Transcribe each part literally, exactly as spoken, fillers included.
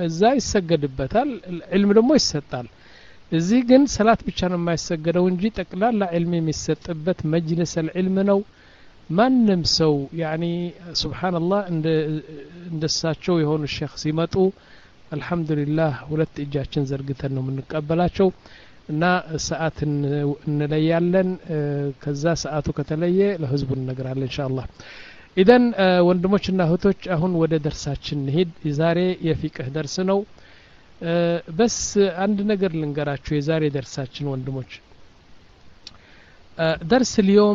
እዛ ይሰገድበታል ዒልም ደግሞ ይሰጣል እዚህ ግን ሰላት ብቻ ነው የማይሰገደው እንጂ ጠቅላላ ዒልም የሚሰጥበት መጅልስ العلم ነው ማንም ሰው ያኒ ሱብሃንአላህ እንደ እንደሳቸው የሆኑ ሼክ ሲመጡ አልহামዱሊላህ ሁለት እጃችን ዘርግተን ነው የምንቀበላቸው እና ሰዓት እንለያለን ከዛ ሰዓቱ ከተለየ ለህዝቡ እንነግራለን ኢንሻአላህ ኢደን ወንድሞችና እህቶች አሁን ወደ ደርሳችን እንሂድ የዛሬ የፊቅህ ደርስ ነው በስ አንድ ነገር ልንገራችሁ የዛሬ ደርሳችን ወንድሞች ደርስ اليوم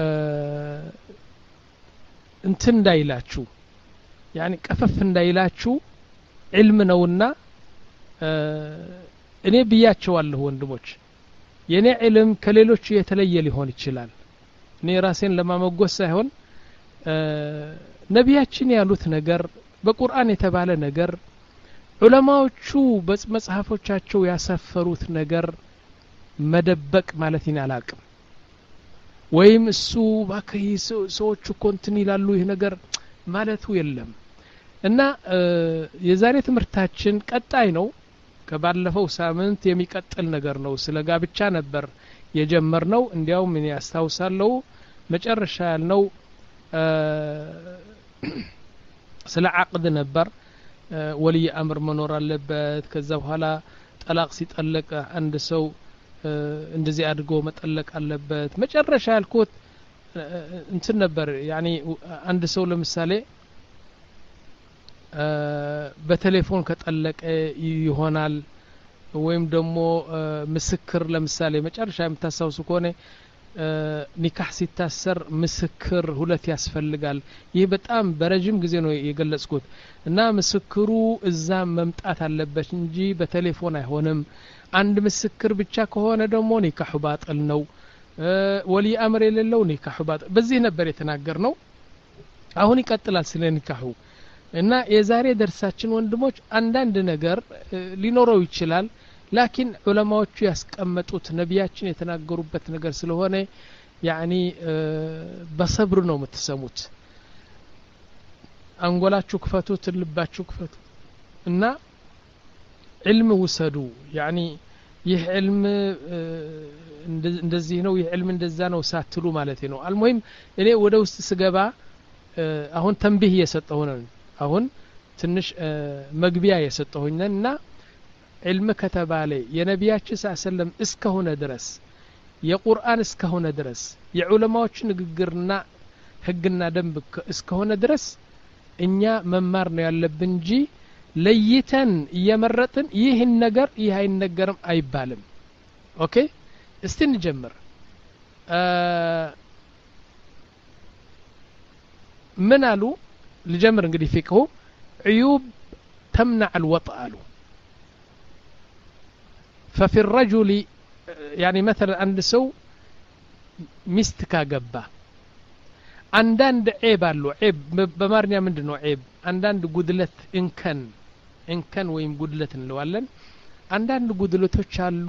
እንትን እንዳይላችሁ يعني ቀፈፍ እንዳይላችሁ علم ነውና እኔ ብያቸዋለሁ ወንድሞች የኔ علم ከሌሎች የተለየ ሊሆን ይችላል እኔ ራሴን ለማመጎስ ሳይሆን ነቢያችን ያሉት ነገር በቁርአን የተባለ ነገር ዑለማዎቹ በመጽሐፎቻቸው ያሰፈሩት ነገር መደበቅ ማለት ይናላቅም ወይም እሱ ባከይ ሰዎች ኮንቲኒ ይላሉ ይሄ ነገር ማለቱ የለም እና የዛሬ ትምህርታችን ቀጣይ ነው ከባለፈው ሳምንት የሚቀጥል ነገር ነው ስለ ጋብቻ ነበር የጀመርነው እንዲያው ምን ያስታውሳለሁ መጨረሻ ያልነው ስለ عقد ነበር ወልይ አምር መኖር አለበት ከዛ በኋላ ጠላቅ ሲጠለቅ አንድ ሰው እንደዚህ አድርጎ መጠለቅ አለበት መጨረሻ ያልኩት እንትን ነበር ያኒ አንድ ሰው ለምሳሌ በቴሌፎን ከጠለቀ ይሆናል ወይም ደግሞ ምስክር ለምሳሌ መጨረሻ የምታሳውሱ ከሆነ ኒካህ ሲታሰር ምስክር ሁለት ያስፈልጋል ይህ በጣም በረጅም ጊዜ ነው የገለጽኩት እና ምስክሩ እዛ መምጣት አለበት እንጂ በቴሌፎን አይሆንም አንድ ምስክር ብቻ ከሆነ ደግሞ ኒካህ ባጥል ነው ወልይ አምር የሌለው ኒካህ ባጥል በዚህ ነበር የተናገርነው አሁን ይቀጥላል ስለ ኒካሁ እና የዛሬ ደርሳችን ወንድሞች አንዳንድ ነገር ሊኖረው ይችላል ላኪን ዑለማዎቹ ያስቀመጡት ነቢያችን የተናገሩበት ነገር ስለሆነ ያኒ በሰብር ነው የምትሰሙት አንጎላችሁ ክፈቱት ልባችሁ ክፈቱ እና علم ውሰዱ ያኒ ይህ علم እንደዚህ ነው ይህ علم እንደዛ ነው ሳትሉ ማለት ነው አልሙሂም እኔ ወደ ውስጥ ስገባ አሁን ተንቢህ እየሰጠሁ ነው አሁን ትንሽ መግቢያ የሰጠሁኝና علم ከተባለ የነቢያችን ሰለም እስከሆነ ድረስ የቁርአን እስከሆነ ድረስ የዑለማዎች ንግግርና ህግና ደንብ እስከሆነ ድረስ እኛ መማር ነው ያለብን እንጂ ለይተን እየመረጥን ይህን ነገር ይህ አይነገርም አይባልም ኦኬ እስቲ እንጀምር ምን አሉ ልጀምር እንግዲህ ፊቅሁ عيوب تمنع الوطأ አሉ ففي الرجل يعني مثلا عند سو مستكا جبا عندند عيب አሉ عيب በማርኛ ምንድነው عيب አንዳንድ ጉድለት እንከን እንከን ወይም ጉድለት እንለዋለን አንዳንድ ጉድለቶች አሉ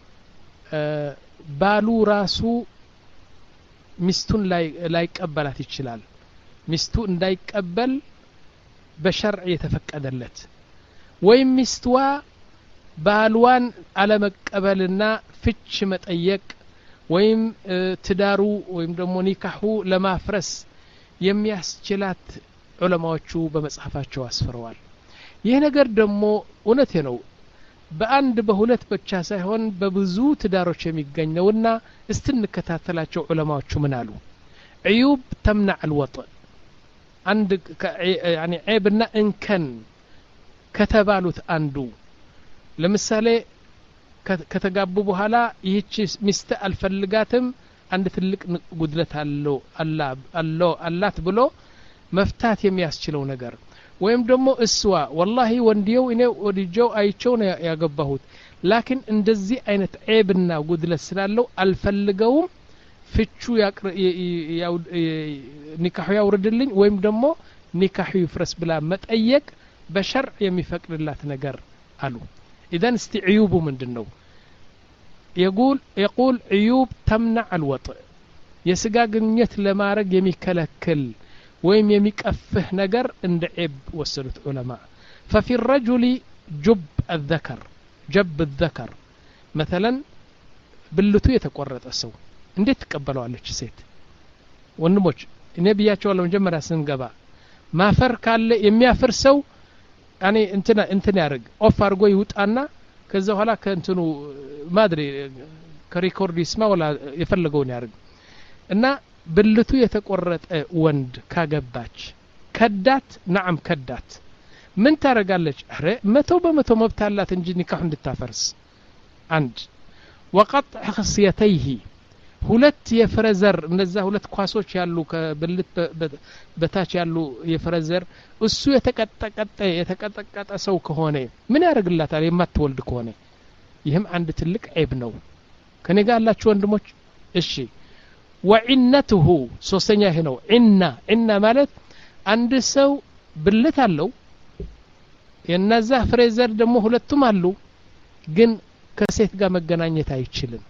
ባሉ ራሱ ሚስቱን ላይ ላይ ቀበላት ይችላል ሚስቱ እንዳይቀበል በሸርዕ የተፈቀደለት ወይም ሚስትዋ ባልዋን አለመቀበልና ፍች መጠየቅ ወይም ትዳሩ ወይም ደግሞ ኒካሁ ለማፍረስ የሚያስችላት ዑለማዎቹ በመጽሐፋቸው አስፈረዋል ይህ ነገር ደግሞ እውነቴ ነው በአንድ በሁለት ብቻ ሳይሆን በብዙ ትዳሮች የሚገኝ ነውና እስትንከታተላቸው ዑለማዎቹ ምን አሉ عيوب تمنع الوطء عند يعني عيبنا انكن كتبالوت አንዱ ለምሳሌ ከተጋቡ በኋላ ይህች ሚስት አልፈልጋትም አንድ ትልቅ ጉድለት አለው አላህ አለው አላት ብሎ መፍታት የሚያስችለው ነገር ወይም ደግሞ እስዋ والله ወንዲው እኔ ወዲጆው አይቸው ነው ያገባሁት ላኪን እንደዚህ አይነት ዒብና ጉድለት ስላለው አልፈልገውም ፍቹ ያው ኒካሁ ያውርድልኝ ወይም ደግሞ ኒካሁ ይፍረስ ብላ መጠየቅ በሸርዕ የሚፈቅድላት ነገር አሉ اذا است عيوبه ምንድነው يقول يقول عيوب تمنع الوطء የስጋ ግንኙነት ለማድረግ የሚከለክል ወይም የሚቀፍህ ነገር እንደ ዒብ ወሰዱት ዑለማ ففي الرجل جب الذكر جب الذكر مثلا ብልቱ የተቆረጠ ሰው እንዴት ትቀበለዋለች ሴት ወንድሞች እኔ ብያቸዋለሁ መጀመሪያ ስንገባ ማፈር ካለ የሚያፍር ሰው ያኔ እንትና እንትና ያርግ ኦፍ አርጎ ይውጣና ከዛ በኋላ ከእንትኑ ማድሪ ከሪኮርድ ይስማ ወላ የፈለገውን ያርግ እና ብልቱ የተቆረጠ ወንድ ካገባች ከዳት نعم ከዳት ምን ታረጋለች አረ መቶ በመቶ መብት አላት እንጂ ኒካህ እንድታፈርስ አንድ وقطع خصيتيه ሁለት የፍረዘር እነዛ ሁለት ኳሶች ያሉ ከብልት በታች ያሉ የፍረዘር እሱ የተቀጠቀጠ የተቀጠቀጠ ሰው ከሆነ ምን ያደርግላታል የማትወልድ ከሆነ ይህም አንድ ትልቅ ዒብ ነው ከኔ ጋር ያላችሁ ወንድሞች እሺ وعنته ሶስተኛ ይሄ ነው ዒና ዒና ማለት አንድ ሰው ብልት አለው የነዛ ፍሬዘር ደግሞ ሁለቱም አሉ ግን ከሴት ጋር መገናኘት አይችልም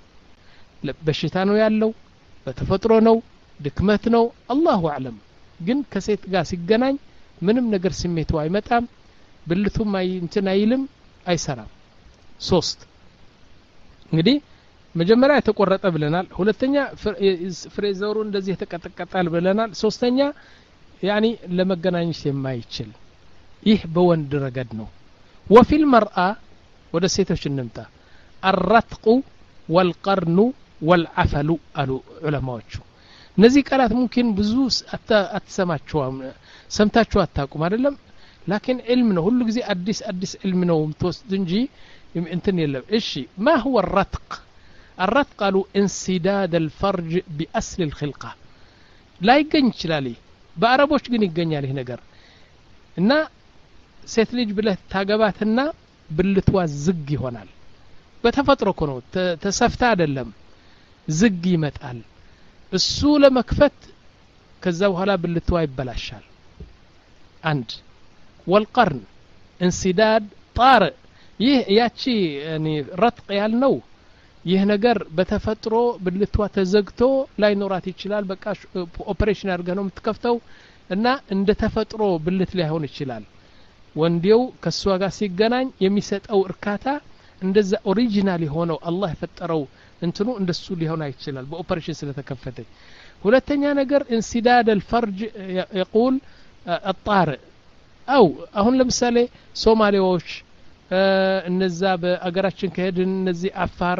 በሽታ ነው ያለው በተፈጥሮ ነው ድክመት ነው አላሁ አለም ግን ከሴት ጋር ሲገናኝ ምንም ነገር ስሜቱ አይመጣም ብልቱም አይ እንትን አይልም አይሰራም ሶስት እንግዲህ መጀመሪያ የተቆረጠ ብለናል ሁለተኛ ፍሬዘሩ እንደዚህ የተቀጠቀጣል ብለናል ሶስተኛ ያኒ ለመገናኘት የማይችል ይህ በወንድ ረገድ ነው وفي المرأة ወደ ሴቶች እንምጣ الرتق والقرن والعفل አሉ ዑለማዎቹ እነዚህ ቃላት ሙምኪን ብዙ አትሰማቸው ሰምታችሁ አታውቁም አይደለም لكن علم ነው ሁሉ ጊዜ አዲስ አዲስ علم ነው ምትወስድ እንጂ እንትን የለም እሺ ما هو الرتق الرتق قالوا انسداد الفرج بأصل الخلقة لا ይገኝ ይችላል በአረቦች ግን ይገኛል ይሄ ነገር እና ሴት ልጅ ብለህ ታገባትና ብልቷ ዝግ ይሆናል በተፈጥሮ እኮ ነው ተሰፍታ አይደለም ዝግ ይመጣል እሱ ለመክፈት ከዛ በኋላ ብልቷ ይበላሻል አንድ والقرن انسداد طارئ ይህ ያቺ يعني رتق ያልነው ይህ ነገር በተፈጥሮ ብልቷ ተዘግቶ ላይኖራት ይችላል በቃ ኦፕሬሽን አድርገህ ነው የምትከፍተው እና እንደ ተፈጥሮ ብልት ሊሆን ይችላል ወንዴው ከሷ ጋር ሲገናኝ የሚሰጠው እርካታ እንደዛ ኦሪጂናል የሆነው አላህ የፈጠረው እንትኑ እንደሱ ሊሆን አይችላል በኦፕሬሽን ስለተከፈተ ሁለተኛ ነገር انسداد الفرج يقول الطارئ او አሁን ለምሳሌ ሶማሌዎች እነዛ በአገራችን ከሄድን እነዚህ አፋር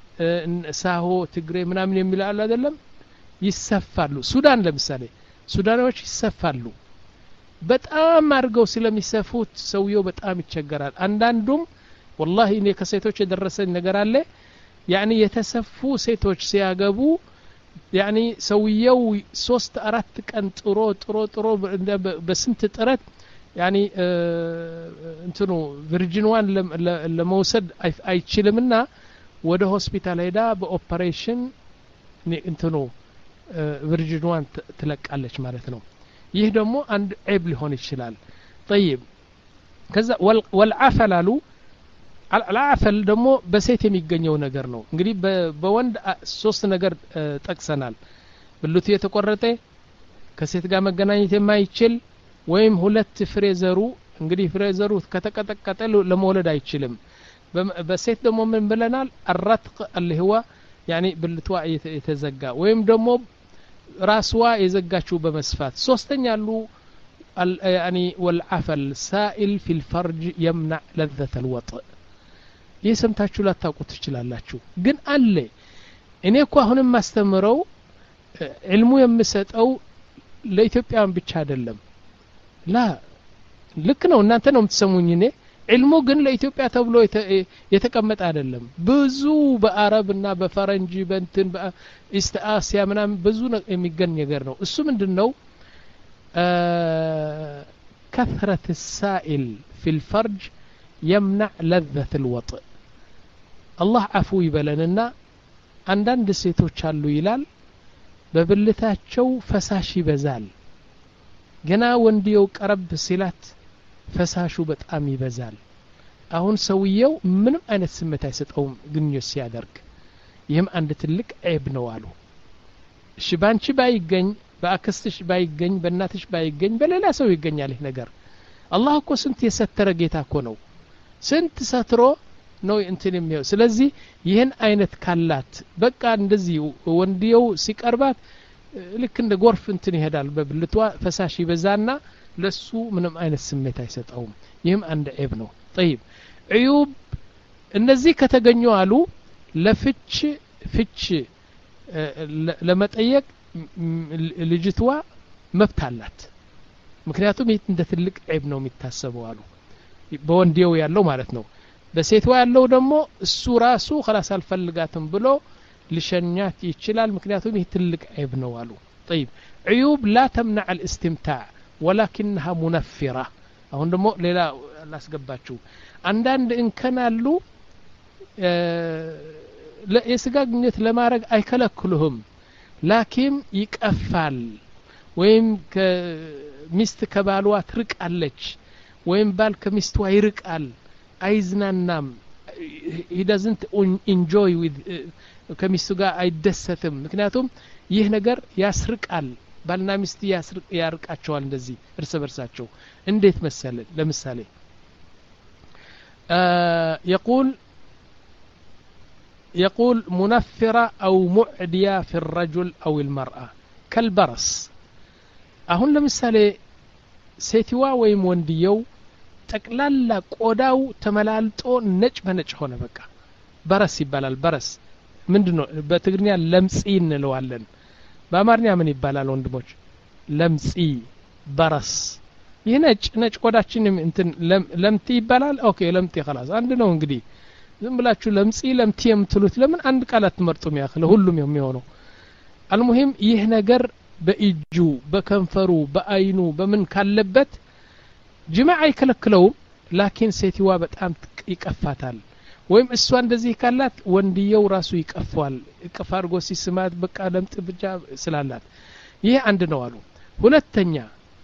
ሳሆ ትግሬ ምናምን የሚላሉ አይደለም ይሰፋሉ ሱዳን ለምሳሌ ሱዳኖች ይሰፋሉ በጣም አርገው ስለሚሰፉት ሰውየው በጣም ይቸገራል አንዳንዱም والله እኔ ከሴቶች የደረሰኝ ነገር አለ يعني የተሰፉ ሴቶች ሲያገቡ يعني ሰውየው ሶስት አራት ቀን ጥሮ ጥሮ ጥሮ በስንት ጥረት يعني እንትኑ ቨርጂን ዋን ለመውሰድ አይችልምና ወደ ሆስፒታል ሄዳ በኦፕሬሽን እንትኑ ቨርጂን ዋን ትለቃለች ማለት ነው ይህ ደግሞ አንድ ዒብ ሊሆን ይችላል طيب ከዛ والعفل አሉ العفل ደግሞ በሴት የሚገኘው ነገር ነው እንግዲህ በወንድ ሶስት ነገር ጠቅሰናል ብልቱ የተቆረጠ ከሴት ጋር መገናኘት የማይችል ወይም ሁለት ፍሬዘሩ እንግዲህ ፍሬዘሩ ከተቀጠቀጠ ለመውለድ አይችልም በሴት ደግሞ ምን ብለናል الرتق اللي هو يعني ብልቷ የተዘጋ ወይም ደግሞ ራስዋ የዘጋችው በመስፋት ሶስተኛ አሉ يعني والعفل سائل في الفرج يمنع لذة الوطء ይሰምታችሁ ላታውቁት ትችላላችሁ ግን አለ እኔ እኮ አሁንም ማስተምረው ዕልሙ የምሰጠው ለኢትዮጵያን ብቻ አይደለም ላ ልክ ነው እናንተ ነው የምትሰሙኝ እኔ ዕልሙ ግን ለኢትዮጵያ ተብሎ የተቀመጠ አይደለም ብዙ በአረብና በፈረንጂ በእንትን በኢስት አሲያ ምናምን ብዙ የሚገኝ ነገር ነው እሱ ምንድነው كثرة السائل في الفرج يمنع لذة الوطء الله عفو يبلننا አንዳንድ ሴቶች አሉ ይላል በብልታቸው ፈሳሽ ይበዛል ገና ወንዲው ቀረብ ሲላት ፈሳሹ በጣም ይበዛል አሁን ሰውየው ምንም አይነት ስሜት አይሰጠውም ግንኙነት ሲያደርግ ይህም አንድ ትልቅ ዒብ ነው አሉ እሺ ባንቺ ባይገኝ በአክስትሽ ባይገኝ በእናትሽ ባይገኝ በሌላ ሰው ይገኛል ይህ ነገር አላህ እኮ ስንት የሰተረ ጌታ እኮ ነው ስንት ሰትሮ ነው እንትን የሚያው ስለዚህ ይሄን አይነት ካላት በቃ እንደዚህ ወንዲው ሲቀርባት ልክ እንደ ጎርፍ እንትን ይሄዳል በብልቷ ፈሳሽ ይበዛና ለሱ ምንም አይነት ስሜት አይሰጣውም ይህም አንድ ዒብ ነው طيب عيوب እነዚህ ከተገኙ አሉ ለፍች ፍች ለመጠየቅ ልጅቷ መብት አላት ምክንያቱም ይህ እንደ ትልቅ ዒብ ነው የሚታሰበው አሉ በወንዲው ያለው ማለት ነው በሴትዋ ያለው ደግሞ እሱ ራሱ خلاص አልፈልጋትም ብሎ لشنيات يشلال مكنياتهم يتلق عيب نوالو طيب عيوب لا تمنع الاستمتاع ولكنها منفرة هون دمو ليلا لا اسقباتشو عندان إن كان له اه لا يسقاقنيت لما رق أي كلهم لكن يكأفال ويم كمست كبالوات رق ألج ويم بال كمستوا يرق أل أيزنا النام he doesn't enjoy with ከሚስቱ ጋር አይደሰትም ምክንያቱም ይህ ነገር ያስርቃል ባልና ሚስት ያስርቅ ያርቃቸዋል እንደዚህ እርስ በርሳቸው እንዴት መሰለ ለምሳሌ يقول يقول منفرة أو معدية في الرجل أو المرأة كالبرص አሁን ለምሳሌ ሴትዋ ወይም ወንድየው ጠቅላላ ቆዳው ተመላልጦ ነጭ በነጭ ሆነ በቃ በረስ ይባላል በረስ ምንድነው በትግርኛ ለምጺ እንለዋለን በአማርኛ ምን ይባላል ወንድሞች ለምጺ በረስ ይህ ነጭ ነጭ ቆዳችን እንትን ለምቲ ይባላል ኦኬ ለምቲ خلاص አንድ ነው እንግዲህ ዝም ብላችሁ ለምጺ ለምቲ የምትሉት ለምን አንድ ቃላት ትመርጡም ያخله ሁሉም የሚሆነው አልሙሂም ይህ ነገር በእጁ በከንፈሩ በአይኑ በምን ካለበት ጅማዕ አይከለክለውም ላኪን ሴትዋ በጣም ይቀፋታል ወይም እሷ እንደዚህ ካላት ወንድየው ራሱ ይቀፋል ይቀፋርጎ ሲስማት በቃ ለምጥ ብቻ ስላላት ይሄ አንድ ነው አሉ ሁለተኛ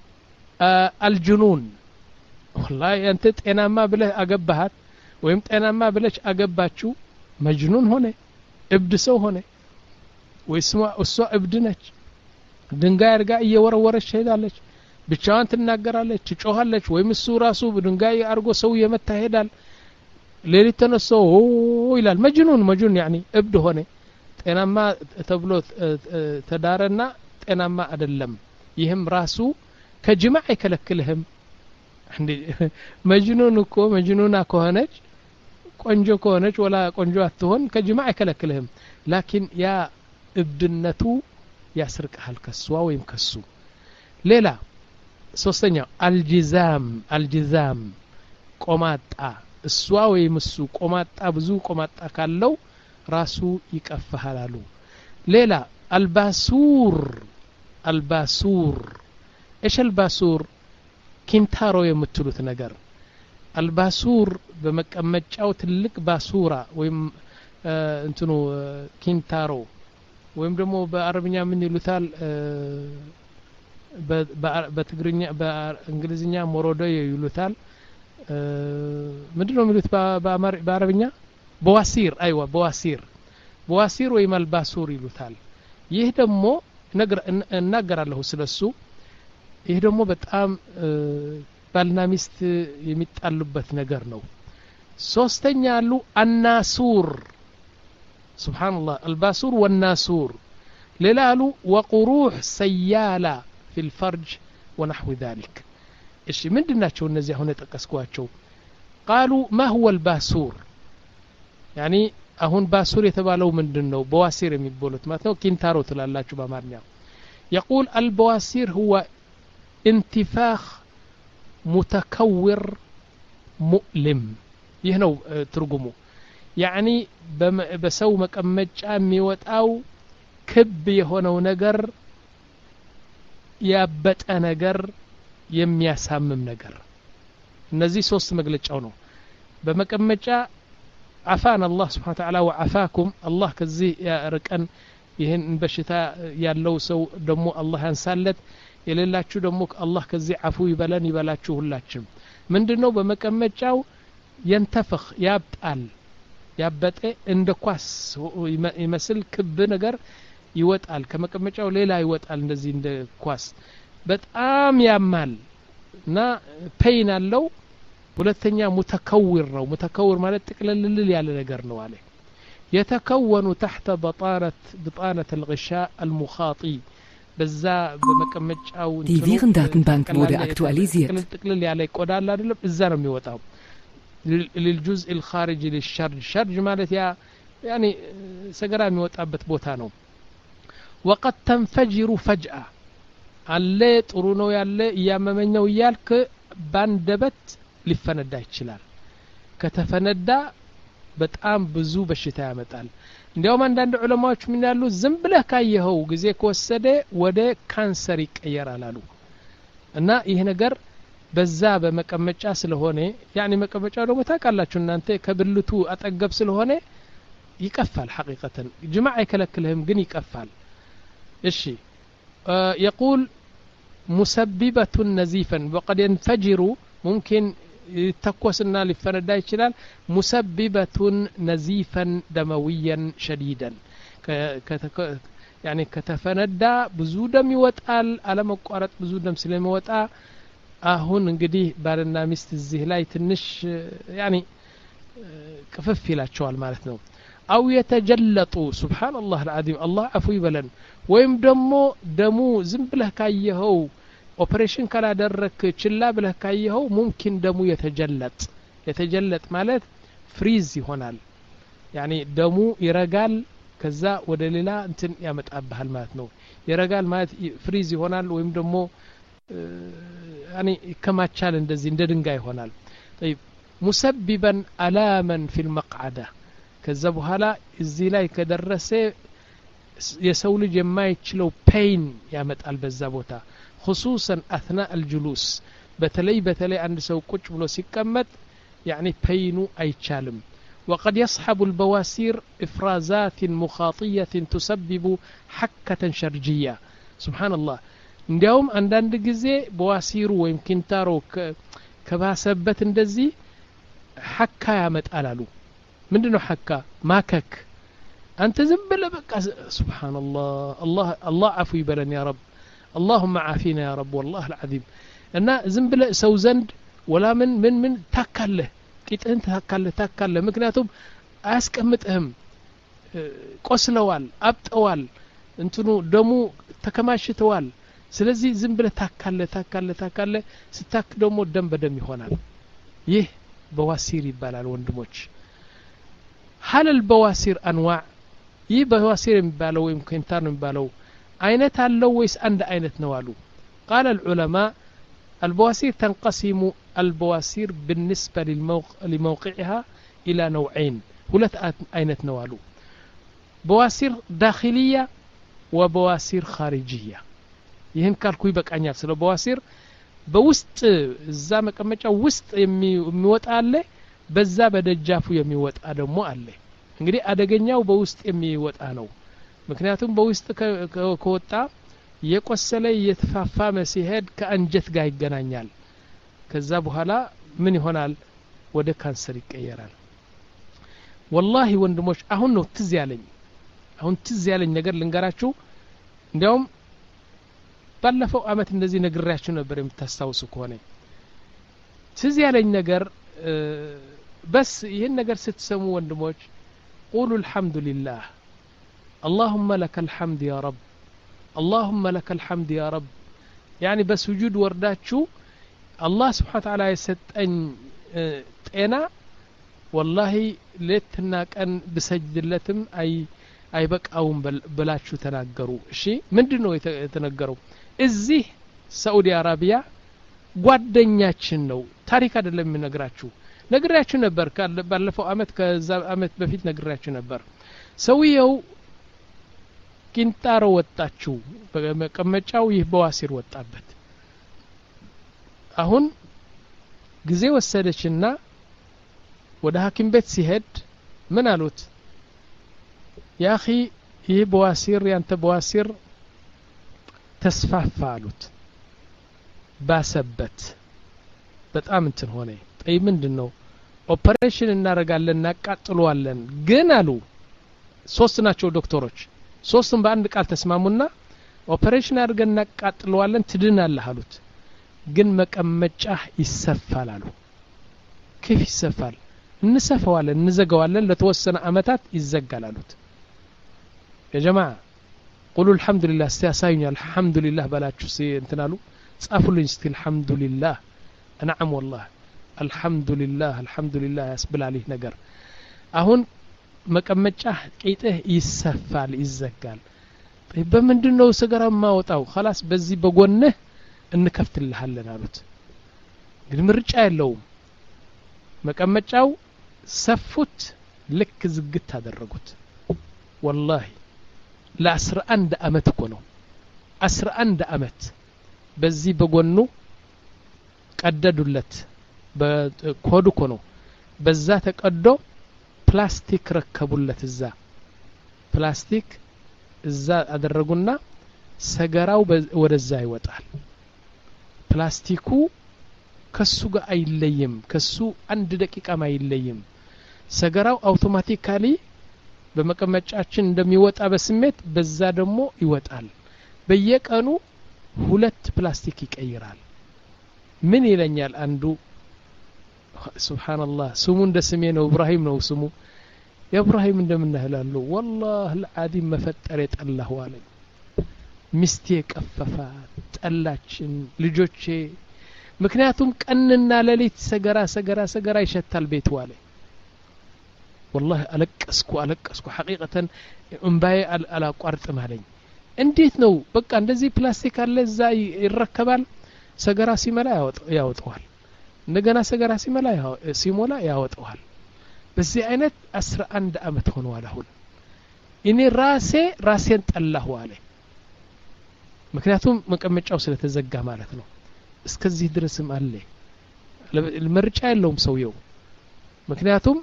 አልጅኑን والله አንተ ጤናማ ብለህ አገባሃት ወይም ጤናማ ብለሽ አገባችሁ መጅኑን ሆነ እብድ ሰው ሆነ ወይስ እሷ እብድ ነች ድንጋይ አርጋ እየወረወረች ሄዳለች ብቻዋን ትናገራለች ትጮሃለች ወይም እሱ ራሱ ድንጋይ አርጎ ሰው የመታ ሄዳል ሌሊት ተነሶ ይላል መጅኑን መጅኑን يعني እብድ ሆነ ጤናማ ተብሎ ተዳረና ጤናማ አይደለም ይህም ራሱ ከጅማዕ አይከለክልህም እንዴ መጅኑን እኮ መጅኑና ከሆነች ቆንጆ ከሆነች ወላ ቆንጆ አትሆን ከጅማዕ አይከለክልህም ላኪን ያ እብድነቱ ያስርቀሃል ከሷ ወይም ከሱ ሌላ ሶስተኛው አልጂዛም አልጂዛም ቆማጣ እሷ ወይም እሱ ቆማጣ ብዙ ቆማጣ ካለው ራሱ ይቀፈሃል አሉ ሌላ አልባሱር አልባሱር ايش الباسور ኪንታሮ የምትሉት ነገር አልባሱር በመቀመጫው ትልቅ ባሱራ ወይም እንትኑ ኪንታሮ ወይም ደግሞ በአረብኛ ምን ይሉታል በትግርኛ በእንግሊዝኛ ሞሮዶ ይሉታል ምንድነው የሚሉት በአረብኛ በዋሲር አይዋ በዋሲር በዋሲር ወይም አልባሱር ይሉታል ይህ ደግሞ ነገር እናገራለሁ ስለሱ ይህ ደግሞ በጣም ባልና ሚስት የሚጣሉበት ነገር ነው ሶስተኛ አሉ አናሱር ሱብሃንአላህ አልባሱር ወናሱር ሌላ አሉ ወቁሩህ ሰያላ في الفرج ونحو ذلك እሺ ምንድናቸው እነዚህ አሁን ተጠቀስኳቸው قالوا ما هو الباسور يعني አሁን ባሱር የተባለው ምንድነው በዋሲር የሚባሉት ማለት ነው ኪንታሮ ትላላችሁ በአማርኛ يقول البواسير هو انتفاخ متكور مؤلم ይህ ነው ትርጉሙ يعني በሰው መቀመጫ የሚወጣው ክብ የሆነው ነገር ያበጠ ነገር የሚያሳምም ነገር እነዚህ ሶስት መግለጫው ነው በመቀመጫ አፋን አላህ Subhanahu Wa Ta'ala ወአፋኩም አላህ ከዚህ ያርቀን ይሄን በሽታ ያለው ሰው ደግሞ አላህ ያንሳለት የሌላችሁ ደግሞ አላህ ከዚህ አፉ ይበለን ይበላችሁ ሁላችንም ምንድነው በመቀመጫው ينتفخ ያብጣል ያበጠ እንደ ኳስ ይመስል ክብ ነገር ይወጣል ከመቀመጫው ሌላ ይወጣል እንደዚህ እንደ ኳስ በጣም ያማል እና ፔን አለው ሁለተኛ ሙተከውር ነው ሙተከውር ማለት ጥቅልልል ያለ ነገር ነው አለ يتكون تحت بطانة بطانة الغشاء المخاطي በዛ በመቀመጫው Die Virendatenbank wurde aktualisiert ጥቅልል ያለ ቆዳል አይደለም እዛ ነው የሚወጣው للجزء الخارجي للشرج شرج ማለት ያ يعني ሰገራ የሚወጣበት ቦታ ነው وقد تنفجر فجأة አለ ጥሩ ነው ያለ ያመመኛው ይያልክ ባንደበት ሊፈነዳ ይችላል ከተፈነዳ በጣም ብዙ በሽታ ያመጣል እንዲያውም አንዳንድ ዑለማዎች ምን ያሉ ዝም ብለህ ካየኸው ጊዜ ከወሰደ ወደ ካንሰር ይቀየራል አሉ እና ይሄ ነገር በዛ በመቀመጫ ስለሆነ ያኒ መቀመጫው ደግሞ ታውቃላችሁ እናንተ ከብልቱ አጠገብ ስለሆነ ይቀፋል ሐቂቀተን ጅማዕ አይከለክልህም ግን ይቀፋል እሺ يقول مسببة نزيفا وقد ينفجر ممكن يتكوسنا لفندا يشلال مسببة نزيفا دمويا شديدا يعني كتفندا بزو دم يوطال على مقارط بزو دم ስለሚወጣ አሁን እንግዲህ ባልና ሚስት እዚህ ላይ ትንሽ يعني كفف ይላቸዋል ማለት ነው أو يتجلطوا سبحان الله العظيم الله عفو يبلن ወይም ደግሞ ደሙ ዝም ብለህ ካየኸው ኦፕሬሽን ካላደረክ ችላ ብለህ ካየኸው ممكن ደሙ የተጀለጥ የተጀለጥ ማለት ፍሪዝ ይሆናል يعني ደሙ ይረጋል ከዛ ወደ ሌላ እንትን ያመጣብሃል ማለት ነው ይረጋል ማለት ፍሪዝ ይሆናል ወይም ደግሞ يعني ከማቻል እንደዚህ እንደ ድንጋይ ይሆናል طيب مسببا الاما في المقعده ከዛ በኋላ እዚህ ላይ ከደረሰ የሰው ልጅ የማይችለው ፔን ያመጣል በዛ ቦታ خصوصا اثناء الجلوس በተለይ በተለይ አንድ ሰው ቁጭ ብሎ ሲቀመጥ يعني ፔኑ አይቻልም وقد يصحب البواسير افرازات مخاطيه تسبب حكه شرجيه سبحان الله እንዲያውም አንዳንድ ጊዜ በዋሲሩ ወይም ኪንታሮ ከባሰበት እንደዚህ ሐካ ያመጣል አሉ ምንድነው ሐካ ማከክ አንተ ዝም ብለህ በቃ سبحان الله الله الله عفو يبلن يا رب اللهم عافينا يا رب والله العظيم እና ዝም ብለህ ሰው ዘንድ ولا من من من ታካለህ ቂጥህን ታካለህ ታካለህ ምክንያቱም አያስቀምጥህም ቆስለዋል አብጠዋል እንትኑ ደሙ ተከማሽተዋል ስለዚህ ዝም ብለህ ታካለህ ታካለህ ታካለህ ስታክ ደግሞ ደም በደም ይሆናል ይህ በዋሲር ይባላል ወንድሞች هل البواسير انواع ይህ በዋሲር የሚባለው ወይም ኪንታር የሚባለው አይነት አለው ወይስ አንድ አይነት ነው አሉ قال العلماء البواسير تنقسم البواسير بالنسبة لموقعها إلى نوعين ሁለት አይነት ነው አሉ بواسير داخلية وبواسير خارجية ይህን ካልኩ ይበቃኛል ስለ በዋሲር በውስጥ እዛ መቀመጫ ውስጥ የሚወጣ አለ በዛ በደጃፉ የሚወጣ ደግሞ አለ እንግዲህ አደገኛው በውስጥ የሚወጣ ነው ምክንያቱም በውስጥ ከወጣ የቆሰለ የተፋፋመ ሲሄድ ከአንጀት ጋር ይገናኛል ከዛ በኋላ ምን ይሆናል ወደ ካንሰር ይቀየራል والله ወንድሞች አሁን ነው ትዝ ያለኝ አሁን ትዝ ያለኝ ነገር ልንገራችሁ እንዲያውም ባለፈው አመት እንደዚህ ነግሬያችሁ ነበር የምታስታውሱ ከሆነ ትዝ ያለኝ ነገር بس ይሄን ነገር ስትሰሙ ወንድሞች قولوا الحمد لله اللهم لك الحمد يا رب اللهم لك الحمد يا رب يعني بسجود ورداتشو الله سبحانه وتعالى يسطن ጤና والله ለትና ቀን ብሰጅድለትም አይ አይበቃውም ብላችሁ ተናገሩ እሺ ምንድነው የተነገረው እዚህ ሳዑዲ አረቢያ ጓደኛችን ነው ታሪክ አይደለም የሚነግራችሁ ነግራችሁ ነበር ባለፈው አመት ከዛ አመት በፊት ነግራችሁ ነበር ሰውየው ኪንታሮ ወጣችሁ በመቀመጫው ይህ በዋሲር ወጣበት አሁን ጊዜ ወሰደችና ወደ ሐኪም ቤት ሲሄድ ምን አሉት يا اخي ይህ በዋሲር ያንተ በዋሲር ተስፋፋ አሉት ባሰበት በጣም እንትን ሆነ ጠይ ምንድነው ኦፕሬሽን እናረጋለን እናቃጥለዋለን ግን አሉ ሶስት ናቸው ዶክተሮች ሶስቱም በአንድ ቃል ተስማሙና ኦፕሬሽን አድርገን እናቃጥለዋለን ትድናለህ አሉት ግን መቀመጫ ይሰፋል አሉ كيف يسفال እንሰፈዋለን እንዘጋዋለን ለተወሰነ አመታት ይዘጋል አሉት يا جماعه قولوا الحمد لله استياسايون الحمد لله بلاችሁ ሲ እንትናሉ ጻፉልኝ እስቲ الحمد لله نعم والله الحمد لله الحمد لله ያስብላልህ ነገር አሁን መቀመጫ ቂጥህ ይሰፋል ይዘጋል በምንድነው ሰገራ ማውጣው خلاص በዚህ በጎንህ እንከፍትልሃለን አሉት ግን ምርጫ የለውም መቀመጫው ሰፉት ልክ ዝግት አደረጉት والله ለአስራ አንድ አመት እኮ ነው አስራ አንድ አመት በዚህ በጎኑ ቀደዱለት በኮዱ እኮ ነው በዛ ተቀዶ ፕላስቲክ ረከቡለት እዛ ፕላስቲክ እዛ አደረጉና ሰገራው ወደዛ ይወጣል ፕላስቲኩ ከሱ ጋር አይለይም ከሱ አንድ ደቂቃም አይለይም ሰገራው አውቶማቲካሊ በመቀመጫችን እንደሚወጣ በስሜት በዛ ደግሞ ይወጣል በየቀኑ ሁለት ፕላስቲክ ይቀይራል ምን ይለኛል አንዱ ሱብሃንአላህ ስሙ እንደ ስሜ ነው ኢብራሂም ነው ስሙ ኢብራሂም እንደምንህላሉ والله العظيم መፈጠር የጠላሁ አለኝ ሚስቴ ቀፈፋ ጠላችን ልጆቼ ምክንያቱም ቀንና ለሊት ሰገራ ሰገራ ሰገራ ይሸታል ቤት ዋለ والله አለቀስኩ አለቀስኩ حقيقة እንባዬ አላቋርጥም አለኝ እንዴት ነው በቃ እንደዚህ ፕላስቲክ አለ እዛ ይረከባል ሰገራ ሲመላ ያወጣዋል እንደገና ሰገራ ሲመላ ሲሞላ ያወጣዋል በዚህ አይነት አስራ አንድ አመት ሆኗል አሁን እኔ ራሴ ራሴን ጠላሁ አለ ምክንያቱም መቀመጫው ስለተዘጋ ማለት ነው እስከዚህ ድረስም አለ ለምርጫ የለውም ሰውየው ምክንያቱም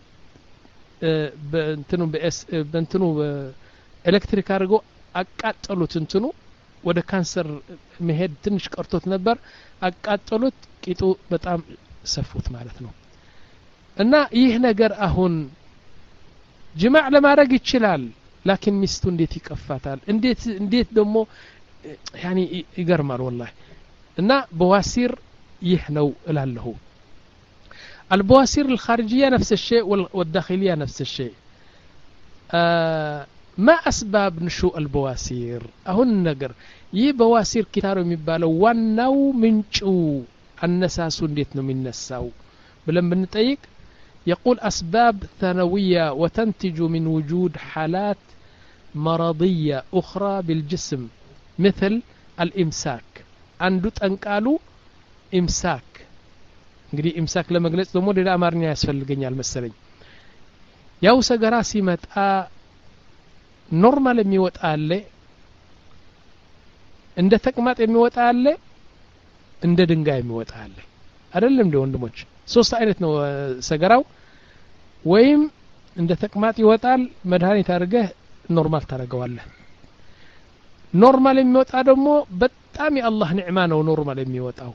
በእንትኑ በእንትኑ ኤሌክትሪክ አድርጎ አቃጠሉት እንትኑ ወደ ካንሰር መሄድ ትንሽ ቀርቶት ነበር አቃጠሉት ቂጡ በጣም ሰፉት ማለት ነው እና ይህ ነገር አሁን ጅማዕ ለማድረግ ይችላል ላኪን ሚስቱ እንዴት ይቀፋታል እንዴት እንዴት ደግሞ يعني ይገርማል والله እና በዋሲር ይህ ነው እላለሁ البواسير الخارجية نفس الشيء والداخلية نفس الشيء آه ما أسباب نشوء البواسير أهون نقر يي بواسير كتارو ميبالو وانو منشو النساسو نديتنو من نساو بلن بنتأيك يقول أسباب ثانوية وتنتج من وجود حالات مرضية أخرى بالجسم مثل الإمساك عندو تنقالو إمساك እንግዲህ ኢምሳክ ለመግለጽ ደግሞ ሌላ አማርኛ ያስፈልገኛል መሰለኝ ያው ሰገራ ሲመጣ ኖርማል የሚወጣ አለ እንደ ተቅማጥ የሚወጣ አለ እንደ ድንጋይ የሚወጣ አለ አይደለም እንደ ወንድሞች ሶስት አይነት ነው ሰገራው ወይም እንደ ተቅማጥ ይወጣል መድኃኒት አድርገህ ኖርማል ታረጋዋለህ ኖርማል የሚወጣ ደግሞ በጣም የአላህ ኒዕማ ነው ኖርማል የሚወጣው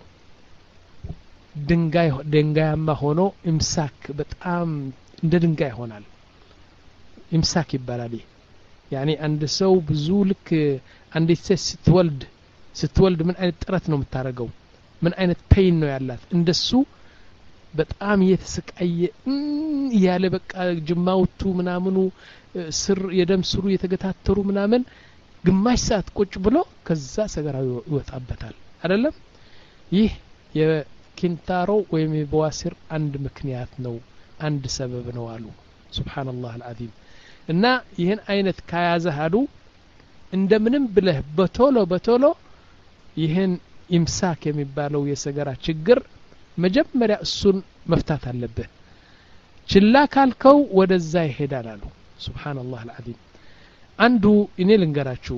ድንጋይ ድንጋያማ ሆኖ ኢምሳክ በጣም እንደ ድንጋይ ይሆናል ኢምሳክ ይባላል ያኒ አንድ ሰው ብዙ ልክ አንዲት ሴት ስትወልድ ስትወልድ ምን አይነት ጥረት ነው የምታረገው ምን አይነት ፔን ነው ያላት እንደሱ በጣም እየተሰቃየ ያለ በቃ ጅማውቱ ምናምኑ ስር የደም ስሩ የተገታተሩ ምናምን ግማሽ ሰዓት ቁጭ ብሎ ከዛ ሰገራው ይወጣበታል አይደለም ይህ የኪንታሮ ወይም የበዋሲር አንድ ምክንያት ነው አንድ ሰበብ ነው አሉ ሱብሃንአላህ አልዓዚም እና ይህን አይነት ካያዘህ አሉ እንደምንም ብለህ በቶሎ በቶሎ ይህን ኢምሳክ የሚባለው የሰገራ ችግር መጀመሪያ እሱን መፍታት አለብህ ችላ ካልከው ወደዛ ይሄዳል አሉ ሱብሃንአላህ አልዓዚም አንዱ እኔ ልንገራችሁ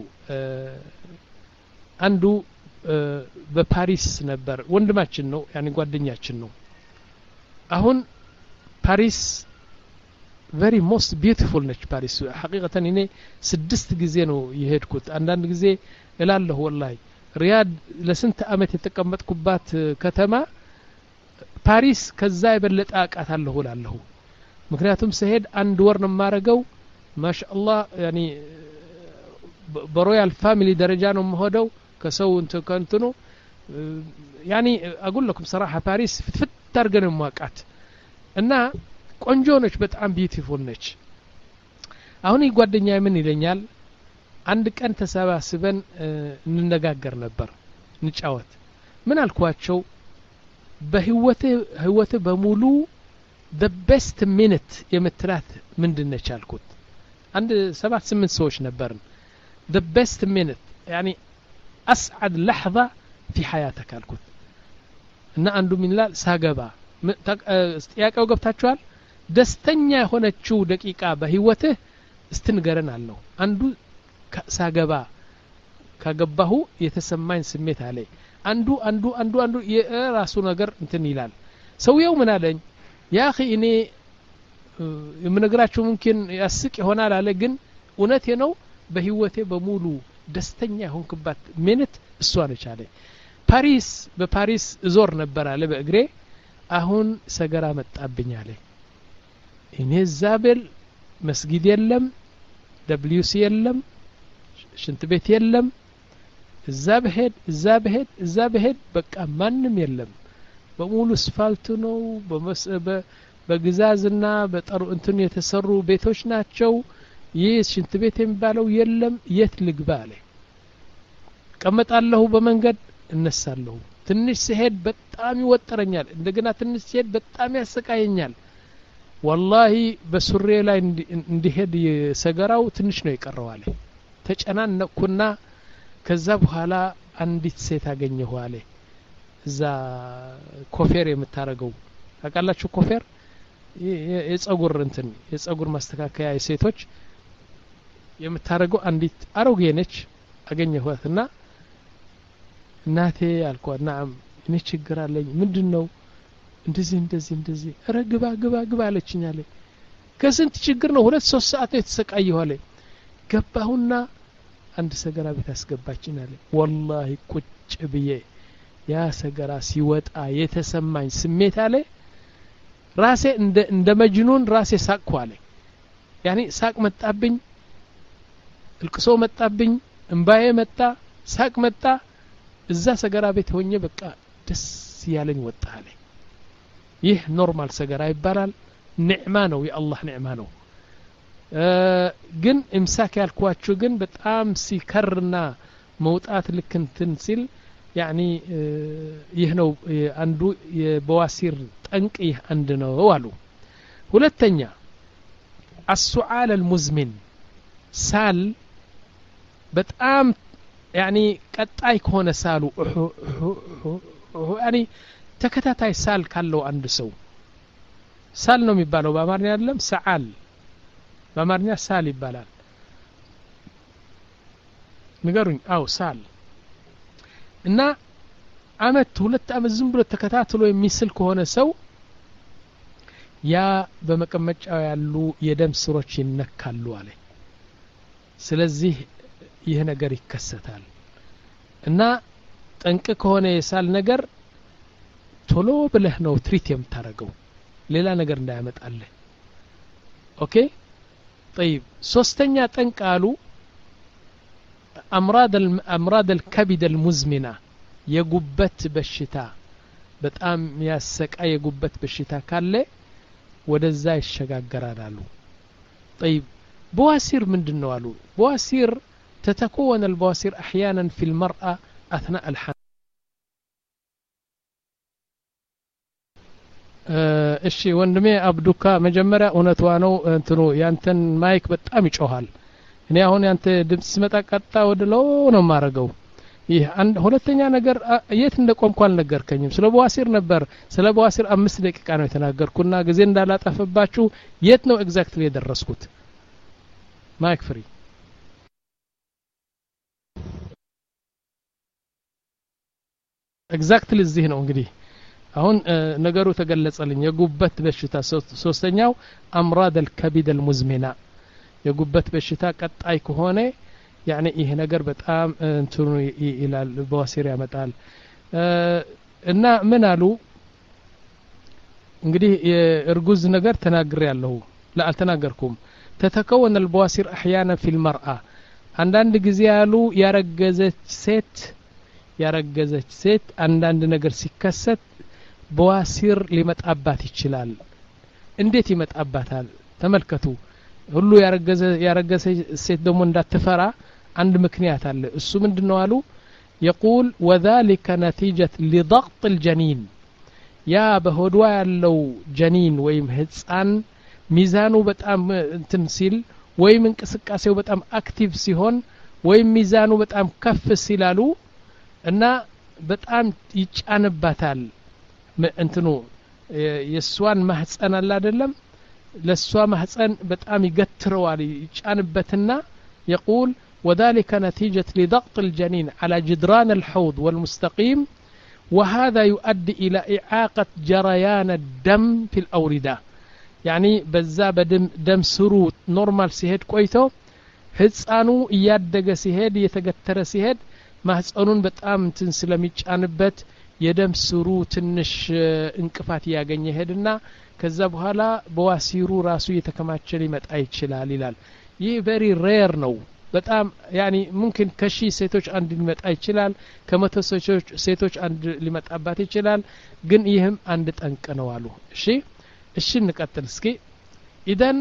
አንዱ በፓሪስ ነበር ወንድማችን ነው ያኒ ጓደኛችን ነው አሁን ፓሪስ very most beautiful ነች ፓሪስ ሐቂቀተን እኔ ስድስት ጊዜ ነው የሄድኩት አንዳንድ ጊዜ እላለሁ ወላሂ ሪያድ ለስንት አመት የተቀመጥኩባት ከተማ ፓሪስ ከዛ የበለጠ አቃታለሁ እላለሁ ምክንያቱም ሰሄድ አንድ ወር ነው ማረገው ማሻአላህ ያኒ በሮያል ፋሚሊ ደረጃ ነው የምሆደው ከሰው እንት ከንትኑ ያኒ اقول لكم صراحه ፓሪስ ፍትፍት አድርገን ማቃት እና ቆንጆ ነች በጣም ቢዩቲፉል ነች አሁን ይጓደኛዬ ምን ይለኛል አንድ ቀን ተሰባስበን እንነጋገር ነበር እንጫወት ምን አልኳቸው በህይወቴ ህይወቴ በሙሉ the best minute የምትላት ምንድነች አልኩት አንድ ሰባት ስምንት ሰዎች ነበርን the best minute يعني اسعد لحظه في حياتك አልኩት እና አንዱ ምን ይላል ሳገባ ጥያቄው ገብታችኋል ደስተኛ የሆነችው ደቂቃ በህይወትህ እስትንገረን አለው አንዱ ሳገባ ካገባሁ የተሰማኝ ስሜት አለ አንዱ አንዱ አንዱ አንዱ የራሱ ነገር እንትን ይላል ሰውየው ምን አለኝ ያ اخي እኔ የምነግራችሁ ممكن ያስቅ ይሆናል አለ ግን እውነቴ ነው በህይወቴ በሙሉ ደስተኛ ሆንኩባት ሚኒት እሷ ነች አለ ፓሪስ በፓሪስ ዞር ነበር አለ በእግሬ አሁን ሰገራ መጣብኝ አለ እኔ ዛበል መስጊድ የለም ደብሊውሲ የለም ሽንት ቤት የለም እዛ በሄድ እዛ በሄድ እዛ በሄድ በቃ ማንንም የለም በሙሉ አስፋልት ነው በግዛዝና በጠሩ እንትን የተሰሩ ቤቶች ናቸው ይህ ሽንት ቤት የሚባለው የለም የት ልግባ አለ ቀመጣለሁ በመንገድ እነሳለሁ ትንሽ ሲሄድ በጣም ይወጠረኛል እንደገና ትንሽ ሲሄድ በጣም ያሰቃየኛል والله በሱሬ ላይ እንዲሄድ ሰገራው ትንሽ ነው ይቀረው አለ ተጨናነኩና ከዛ በኋላ አንዲት ሴት አገኘሁ አለ እዛ ኮፌር የምታረገው ታውቃላችሁ ኮፌር የጸጉር እንትን የጸጉር ማስተካከያ የሴቶች የምታረገው አንዲት አሮጌ ነች አገኘኋትና እናቴ አልኳት ናም እኔ ችግር አለኝ ምንድነው እንደዚህ እንደዚህ እንደዚህ ኧረ ግባ ግባ ግባ አለችኝ አለ ከስንት ችግር ነው ሁለት ሶስት ሰዓት የተሰቃየሁ አለ ገባሁና አንድ ሰገራ ቤት አስገባችኝ አለ والله ቁጭ ብዬ ያ ሰገራ ሲወጣ የተሰማኝ ስሜት አለ ራሴ እንደ እንደ መጅኑን ራሴ ሳቅኩ አለ ያኒ ሳቅ መጣብኝ እልቅሶ መጣብኝ እንባዬ መጣ ሳቅ መጣ እዛ ሰገራ ቤት ሆኜ በቃ ደስ ያለኝ ወጣ አለ ይህ ኖርማል ሰገራ ይባላል ኒዕማ ነው የአላህ ኒዕማ ነው ግን امساك ያልኳችሁ ግን በጣም ሲከርና መውጣት ልክንትን ሲል يعني ይህ ነው አንዱ የበዋሲር ጠንቅ ይህ አንድ ነው አሉ ሁለተኛ السعال المزمن ሳል በጣም يعني ቀጣይ ከሆነ ሳሉ يعني ተከታታይ ሳል ካለው አንድ ሰው ሳል ነው የሚባለው በአማርኛ አይደለም ሰዓል በአማርኛ ሳል ይባላል ንገሩኝ አው ሳል እና አመት ሁለት አመት ዝም ብሎ ተከታትሎ የሚስል ከሆነ ሰው ያ በመቀመጫው ያሉ የደም ስሮች ይነካሉ አለ ስለዚህ ይህ ነገር ይከሰታል እና ጠንቅ ከሆነ የሳል ነገር ቶሎ ብለህ ነው ትሪት የምታረገው ሌላ ነገር እንዳያመጣልህ ኦኬ طيب ሶስተኛ ጠንቅ አሉ امراض امراض الكبد المزمنه የጉበት በሽታ በጣም ያሰቃየ የጉበት በሽታ ካለ ወደዛ ይሸጋገራል አሉ طيب بواسير ምንድነው አሉ بواسير تتكون البواسير احيانا في المرأة اثناء الحمل እሺ ወንድሜ አብዱካ መጀመሪያ እውነቷ ነው እንትኑ ያንተን ማይክ በጣም ይጮሃል እኔ አሁን ያንተ ድምጽ ሲመጣ ቀጣ ወደለው ነው ማረገው ይህ አንድ ሁለተኛ ነገር የት እንደቆምኩ አልነገርከኝም ስለ በዋሲር ነበር ስለ በዋሲር አምስት ደቂቃ ነው የተናገርኩና ጊዜ እንዳላጠፈባችሁ የት ነው ኤግዛክትሊ የደረስኩት ማይክ ፍሪ ኤግዛክትሊ እዚህ ነው እንግዲህ አሁን ነገሩ ተገለጸልኝ የጉበት በሽታ ሶስተኛው امراض الكبد المزمنه የጉበት በሽታ ቀጣይ ከሆነ يعني ይሄ ነገር በጣም እንትኑ ይላል በዋሲር ያመጣል እና ምን አሉ እንግዲህ የእርጉዝ ነገር ተናግሬ ያለው ላልተናገርኩም تتكون البواسير احيانا في المرأة አንዳንድ ጊዜ ያሉ ያረገዘች ሴት ያረገዘች ሴት አንዳንድ ነገር ሲከሰት በዋሲር ሊመጣባት ይችላል እንዴት ይመጣባታል ተመልከቱ ሁሉ ያረገዘ ያረገሰ ሴት ደግሞ እንዳትፈራ አንድ ምክንያት አለ እሱ ምንድነው አሉ يقول وذلك نتيجة لضغط الجنين يا بهدوا ያለው ጀኒን ወይም ህፃን ሚዛኑ በጣም እንትን ሲል ወይም እንቅስቃሴው በጣም አክቲቭ ሲሆን ወይም ሚዛኑ በጣም ከፍ ሲላሉ እና በጣም ይጫንባታል እንትኑ የሷን ማህፀን አለ አይደለም ለሷ ማህፀን በጣም ይገትረዋል ይጫንበትና يقول وذلك نتيجة لضغط الجنين على جدران الحوض والمستقيم وهذا يؤدي إلى إعاقة جريان الدم في الأوردة يعني بزا بدم دم سرو نورمال سيهد كويتو ህፃኑ እያደገ ሲሄድ እየተገተረ ሲሄድ ማህፀኑን በጣም እንትን ስለሚጫንበት የደም ስሩ ትንሽ እንቅፋት ያገኘ ሄድና ከዛ በኋላ በዋሲሩ ራሱ እየተከማቸ ሊመጣ ይችላል ይላል ይህ very rare ነው በጣም يعني ممكن ከሺ ሴቶች አንድ ሊመጣ ይችላል ከመቶ ሴቶች ሴቶች አንድ ሊመጣባት ይችላል ግን ይህም አንድ ጠንቅ ነው አሉ እሺ እሺ እንቀጥል እስኪ ኢደን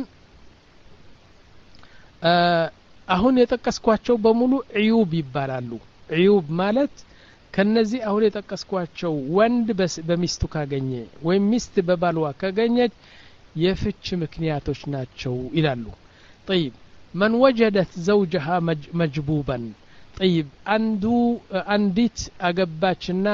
አሁን የጠቀስኳቸው በሙሉ ዕዩብ ይባላሉ ዕዩብ ማለት ከነዚህ አሁን የጠቀስኳቸው ወንድ በሚስቱ ካገኘ ወይም ሚስት በባልዋ ካገኘች የፍች ምክንያቶች ናቸው ይላሉ طيب من وجدت زوجها مجبوبا طيب አንዱ አንዲት አገባችና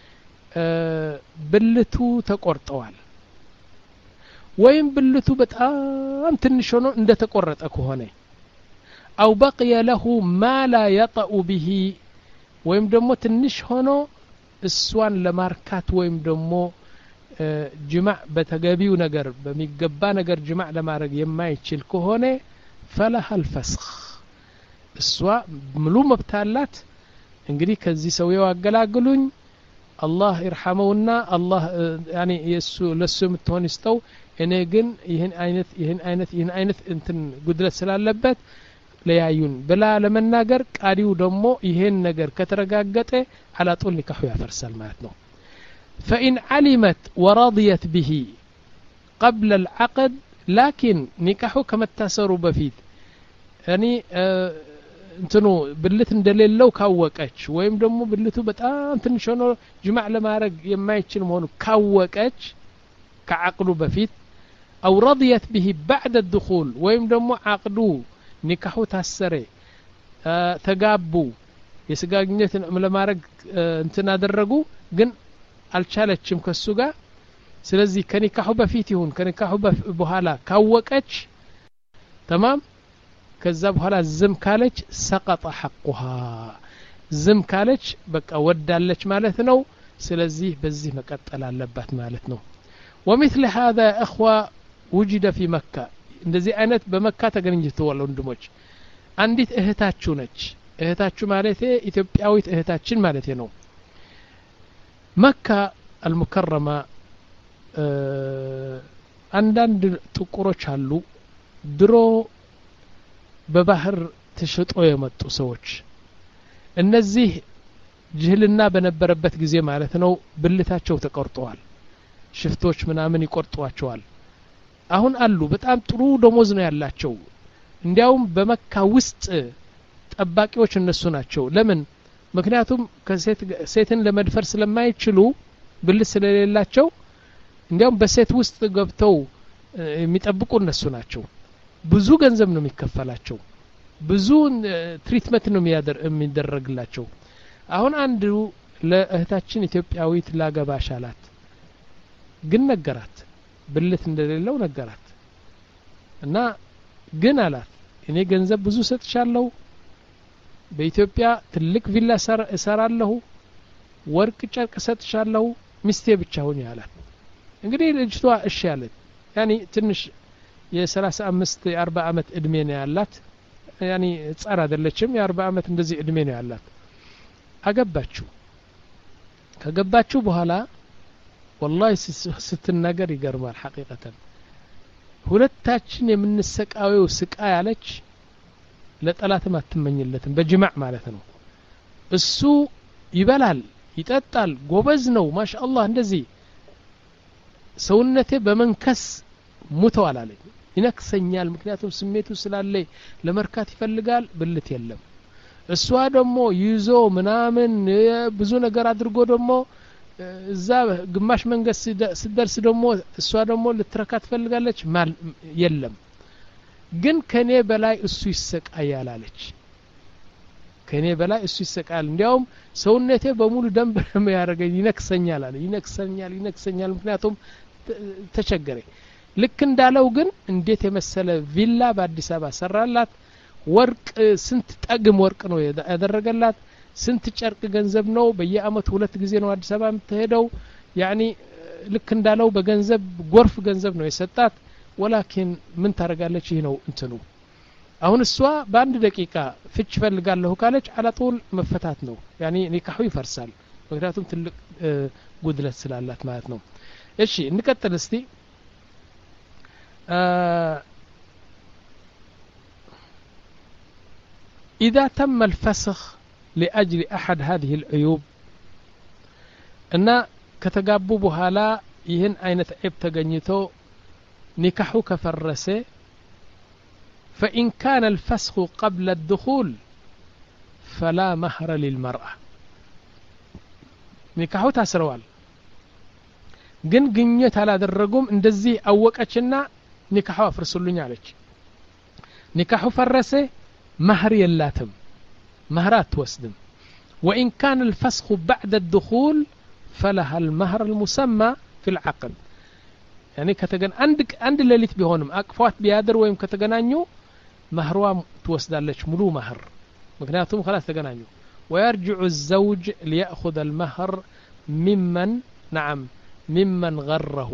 ብልቱ ተቆርጠዋል ወይም ብልቱ በጣም ትንሽ ሆኖ እንደተቆረጠ ከሆነ أو بقي له ما لا يطأ به ወይም ደግሞ ትንሽ ሆኖ እሷን ለማርካት ወይም ደግሞ ጅማዕ በተገቢው ነገር በሚገባ ነገር ጅማዕ ለማድረግ የማይችል ከሆነ فلها الفسخ እሷ ሙሉ መብት አላት እንግዲህ ከዚህ ሰው ያገላግሉኝ አላህ ይርሐመውና አላህ يعني የሱ ለሱ የምትሆን ይስተው እኔ ግን ይሄን አይነት ይሄን አይነት ይሄን አይነት እንትን ጉድለት ስላለበት ለያዩን ብላ ለመናገር ቃዲው ደግሞ ይሄን ነገር ከተረጋገጠ على طول نكاح ያፈርሳል ማለት ነው فإن علمت ورضيت به قبل العقد لكن نكاحه كما تسروا بفيت يعني እንትኑ ብልት እንደሌለው ካወቀች ወይም ደግሞ ብልቱ በጣም ትንሽ ሆኖ ጅማዕ ለማድረግ የማይችል መሆኑ ካወቀች ከዓቅዱ በፊት أو رضيت به بعد الدخول ወይም ደግሞ ዓቅዱ ኒካሁ ታሰረ ተጋቡ የስጋግኘት ለማድረግ እንትን አደረጉ ግን አልቻለችም ከሱ ጋር ስለዚህ ከኒካሁ በፊት ይሁን ከኒካሁ በኋላ ካወቀች تمام ከዛ በኋላ ዝም ካለች سقط حقها ዝም ካለች በቃ ወዳለች ማለት ነው ስለዚህ በዚህ መቀጠል አለባት ማለት ነው ومثل هذا اخوه وجد في مكه እንደዚህ አይነት በመካ ተገኝተዋል ወንድሞች አንዲት እህታችሁ ነች እህታችሁ ማለት ኢትዮጵያዊት እህታችን ማለት ነው መካ المكرمه አንዳንድ ጥቁሮች አሉ ድሮ በባህር ተሽጦ የመጡ ሰዎች እነዚህ ጅህልና በነበረበት ጊዜ ማለት ነው ብልታቸው ተቆርጧል ሽፍቶች ምናምን ይቆርጧቸዋል አሁን አሉ በጣም ጥሩ ደሞዝ ነው ያላቸው እንዲያውም በመካ ውስጥ ጠባቂዎች እነሱ ናቸው ለምን ምክንያቱም ከሴት ሴትን ለመድፈር ስለማይችሉ ብልት ስለሌላቸው እንዲያውም በሴት ውስጥ ገብተው የሚጠብቁ እነሱ ናቸው ብዙ ገንዘብ ነው የሚከፈላቸው ብዙ ትሪትመንት ነው የሚደረግላቸው አሁን አንዱ ለእህታችን ኢትዮጵያዊት ላገባሽ አላት ግን ነገራት ብልት እንደሌለው ነገራት እና ግን አላት እኔ ገንዘብ ብዙ ሰጥቻለሁ በኢትዮጵያ ትልቅ ቪላ እሰራለሁ ወርቅ ጨርቅ ሰጥቻለሁ ሚስቴ ብቻ ሆኜ አላት እንግዲህ ልጅቷ እሺ አለች يعني ትንሽ የ35 የ40 አመት እድሜ ነው ያላት يعني ጻራ አይደለችም የ40 አመት እንደዚህ እድሜ ነው ያላት አገባችሁ ከገባችሁ በኋላ والله ስትናገር ይገርማል حقيقة ሁለታችን የምንሰቃየው ስቃይ ያለች ለጠላትም አትመኝለትም በጅማዕ ማለት ነው እሱ ይበላል ይጠጣል ጎበዝ ነው ማሻአላህ እንደዚህ ሰውነቴ በመንከስ ሙተዋል አለኝ ይነክሰኛል ምክንያቱም ስሜቱ ስላለ ለመርካት ይፈልጋል ብልት የለም እሷ ደግሞ ይዞ ምናምን ብዙ ነገር አድርጎ ደግሞ እዛ ግማሽ መንገድ ሲደርስ ደግሞ እሷ ደግሞ ልትረካት ፈልጋለች የለም ግን ከኔ በላይ እሱ ይሰቃያል አለች ከኔ በላይ እሱ ይሰቃያል እንዲያውም ሰውነቴ በሙሉ ደም በደም ያረገኝ ይነክሰኛል አለ ይነክሰኛል ይነክሰኛል ምክንያቱም ተቸገረ ልክ እንዳለው ግን እንዴት የመሰለ ቪላ በአዲስ አበባ ሰራላት ወርቅ ስንት ጠግም ወርቅ ነው ያደረገላት ስንት ጨርቅ ገንዘብ ነው በየአመቱ ሁለት ጊዜ ነው አዲስ አበባ የምትሄደው ያኒ ልክ እንዳለው በገንዘብ ጎርፍ ገንዘብ ነው የሰጣት ወላኪን ምን ታረጋለች ይሄ ነው እንትኑ አሁን እሷ በአንድ ደቂቃ ፍች ፈልጋለሁ ካለች አላጦል መፈታት ነው ያኒ ኒካሁ ይፈርሳል ምክንያቱም ትልቅ ጉድለት ስላላት ማለት ነው እሺ እንቀጥል እስቲ إذا تم الفسخ لأجل أحد هذه العيوب أن كتقابو بهالا يهن أين تعب تغنيتو نكحو كفرسي فإن كان الفسخ قبل الدخول فلا مهر للمرأة نكحو تاسروال ግን ግኝት አላደረጉም እንደዚህ አወቀችና ኒካሁ አፍርሱልኝ አለች ኒካሁ ፈረሰ مهر يلاتم مهرات توسدم وإن كان الفسخ بعد الدخول فلها المهر المسمى في العقد يعني كتجن عندك عند الليلت بهونم أقفات بيادر ويم كتجنانيو مهروا توسدالش ملو مهر مكنياتهم خلاص تجنانيو ويرجع الزوج ليأخذ المهر ممن نعم ممن غره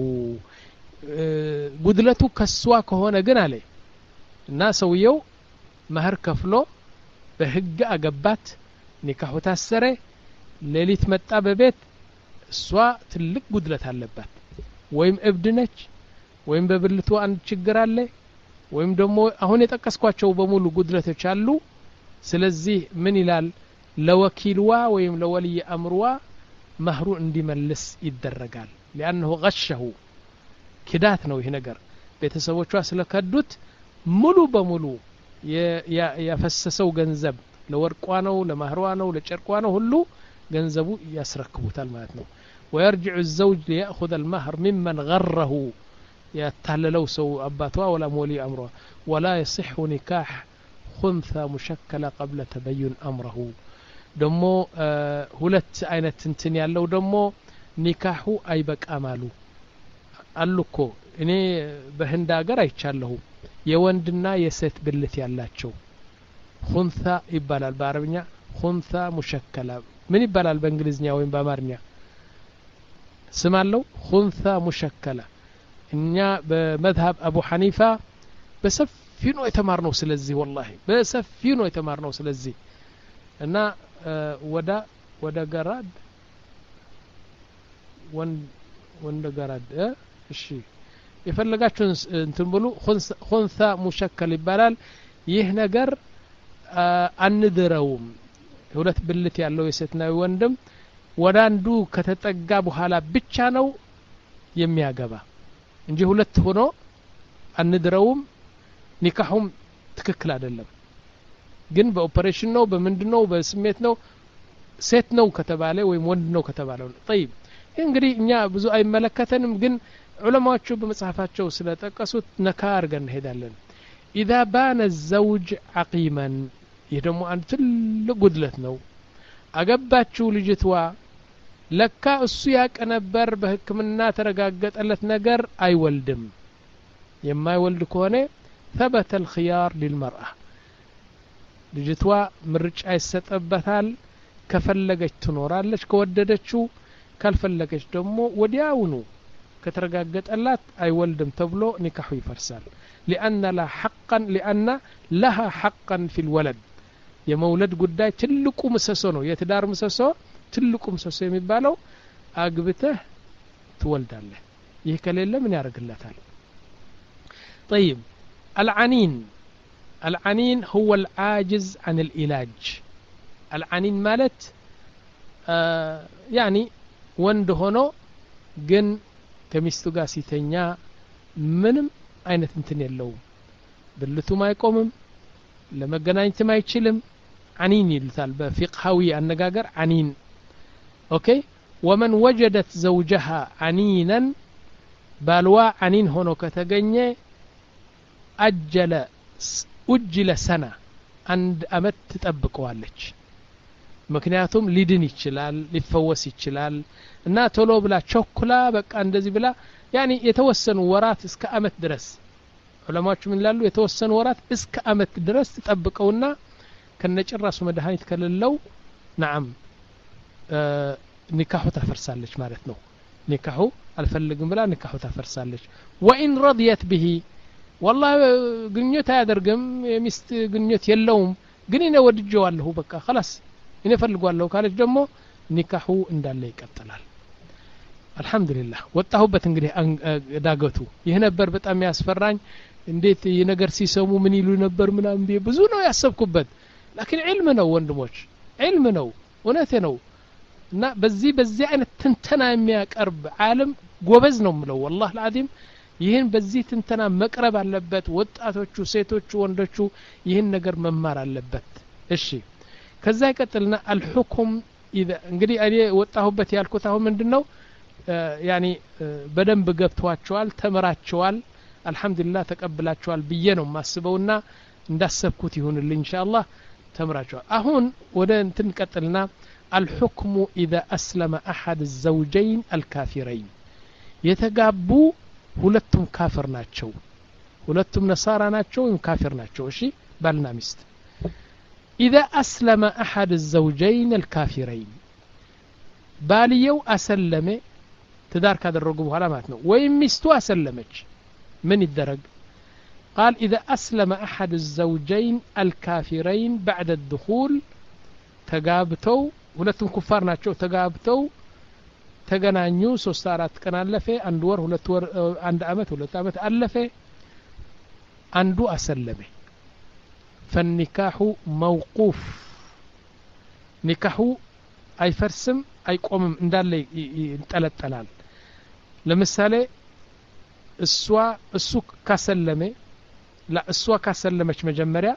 بدلته كسواك هنا جن عليه الناس ويو مهر كفلو بهج أجبات نكاح تاسرة ليلة متى ببيت سوا تلك بدلة هاللبات ويم ابدنج ويم ببلتو عند شجرالله ويم دمو هون يتكسكوا شو بمولو بدلة تشالو سلزي من يلال لوكيلوا ويم لولي أمروا مهرو عندي ملس يدرجال لأنه غشه كدات نو هنا جر بيتسووا شو أصله كدوت ملو بملو ያፈሰሰው ገንዘብ ለወርቋ ነው ለማህሯ ነው ለጨርቋ ነው ሁሉ ገንዘቡ ያስረክቡታል ማለት ነው ويرجع الزوج ليأخذ المهر ممن غره يتحللوا سو أباتوا ولا مولي أمره ولا يصح نكاح خنثى مشكلة قبل تبين أمره دمو آه هلت أين تنتن يالو دمو نكاحو أي بك أمالو قالوكو إني بهندا قرأ يتشالهو የወንድና የሴት ብልት ያላቸው ኹንሳ ይባላል በአረብኛ ኹንሳ ሙሸከላ ምን ይባላል በእንግሊዝኛ ወይም በአማርኛ ስም አለው ኹንሳ ሙሸከላ እኛ በመዝሀብ አቡ ሐኒፋ በሰፊው ነው የተማርነው ስለዚህ ወላሂ በሰፊው ነው የተማርነው ስለዚህ እና ወዳ ወደ ገራድ ወን ወንደ ገራድ እሺ የፈለጋችሁን እንትን ብሉ ኹንሳ ሙሸከል ይባላል ይህ ነገር አንድረውም ሁለት ብልት ያለው የሴትና ወንድም ወዳንዱ ከተጠጋ በኋላ ብቻ ነው የሚያገባ እንጂ ሁለት ሆኖ አንድረውም ኒካሁም ትክክል አይደለም ግን በኦፕሬሽን ነው በምንድነው በስሜት ነው ሴት ነው ከተባለ ወይም ወንድ ነው ከተባለ طيب እንግዲህ እኛ ብዙ አይመለከተንም ግን ዑለማዎቹ በመጽሐፋቸው ስለጠቀሱት ነካር ገን ሄዳለን اذا بان الزوج عقيما ይደሞ አንድ ትልቅ ጉድለት ነው አገባችሁ ልጅቷ ለካ እሱ ያቀነበር በህክምና ተረጋገጠለት ነገር አይወልድም የማይወልድ ከሆነ ثبت الخيار للمرأة ልጅቷ ምርጫ ይሰጠበታል ከፈለገች ትኖራለች ከወደደችው ካልፈለገች ደግሞ ወዲያውኑ ከተረጋገጠላት አይወልድም ተብሎ ኒካሁ ይፈርሳል لأن لا حقا لأن لها حقا في الولد የመውለድ ጉዳይ ትልቁ ምሰሶ ነው የትዳር ምሰሶ ትልቁ ምሰሶ የሚባለው አግብተህ ትወልዳለህ ይህ ከሌለ ምን ያደርግላታል طيب العنين العنين هو العاجز عن العلاج العنين ማለት يعني ወንድ ሆኖ ግን ከሚስቱ ጋር ሲተኛ ምንም አይነት እንትን የለውም ብልቱም አይቆምም ለመገናኘትም አይችልም عنين ይሉታል በፊቅሃዊ አነጋገር عنين ኦኬ ومن وجدت زوجها عنينا بالوا عنين ሆኖ ከተገኘ አጀለ أجل سنة عند أمت تطبقዋለች ምክንያቱም ሊድን ይችላል ሊፈወስ ይችላል እና ቶሎ ብላ ቸኩላ በቃ እንደዚህ ብላ يعني የተወሰኑ ወራት እስከ አመት ድረስ ዑለማዎች ምን ይላሉ የተወሰኑ ወራት እስከ አመት ድረስ ተጠብቀውና ከነጭራሱ መድኃኒት ከሌለው نعم ኒካሁ ተፈርሳለች ማለት ነው ኒካሁ አልፈልግም ብላ ኒካሁ ተፈርሳለች وإن رضيت به والله ግንኙነት አያደርግም የሚስት ግንኙነት የለውም ግን እኔ ወድጄዋለሁ በቃ خلاص እኔ ፈልጓለሁ ካለች ደግሞ ኒካሁ እንዳለ ይቀጥላል አልহামዱሊላህ ወጣሁበት እንግዲህ ዳገቱ ይሄ ነበር በጣም ያስፈራኝ እንዴት የነገር ሲሰሙ ምን ይሉ ነበር ምናምን ብዙ ነው ያሰብኩበት لكن علم ነው ወንድሞች علم ነው እውነቴ ነው እና በዚህ በዚህ አይነት ትንተና የሚያቀርብ ዓለም ጎበዝ ነው ምለው والله العظيم ይሄን በዚህ ትንተና መቅረብ አለበት ወጣቶቹ ሴቶቹ ወንዶቹ ይሄን ነገር መማር አለበት እሺ ከዛ ይቀጥልና الحكم اذا እንግዲህ እኔ ወጣሁበት ያልኩት አሁን ምንድነው يعني በደንብ ገብቷቸዋል ተመራቸዋል አልহামዱሊላህ ተቀበላቸዋል ብዬ ነው ማስበውና እንዳሰብኩት ይሁንልኝ ኢንሻአላህ ተመራቸዋል አሁን ወደ እንትን ቀጥልና الحكم اذا اسلم احد الزوجين الكافرين የተጋቡ ሁለቱም ካፍር ናቸው ሁለቱም ነሳራ ናቸው ወይም ካፍር ናቸው እሺ ባልና ሚስት اذا اسلم احد الزوجين الكافرين باليو اسلم تدار ካደረጉ በኋላ ማለት ነው ወይም ሚስቱ አሰለመች ምን ይደረግ قال اذا اسلم احد الزوجين الكافرين بعد الدخول ተጋብተው ሁለቱም ኩፋር ናቸው ተጋብተው ተገናኙ ሶስት አራት ቀን አለፈ አንድ ወር ሁለት ወር አንድ አመት ሁለት አመት አለፈ አንዱ አሰለመ فالنكاح موقوف ኒካሁ አይፈርስም አይቆምም እንዳለ ይንጠለጠላል ለምሳሌ እሷ እሱ ካሰለመ لا እሷ ካሰለመች መጀመሪያ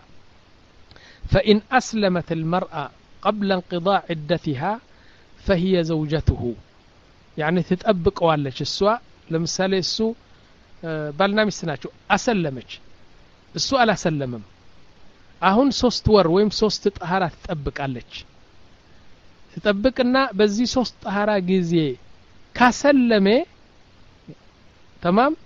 فإن أسلمت المرأة قبل انقضاء عدتها فهي زوجته يعني تطبقዋለች እሷ ለምሳሌ እሱ ባልና ሚስት ናቸው አሰለመች እሱ አላሰለመም አሁን ሶስት ወር ወይም ሶስት ጣሃራ ትጠብቃለች ትጠብቅና በዚህ ሶስት ጣሃራ ጊዜ ካሰለመ تمام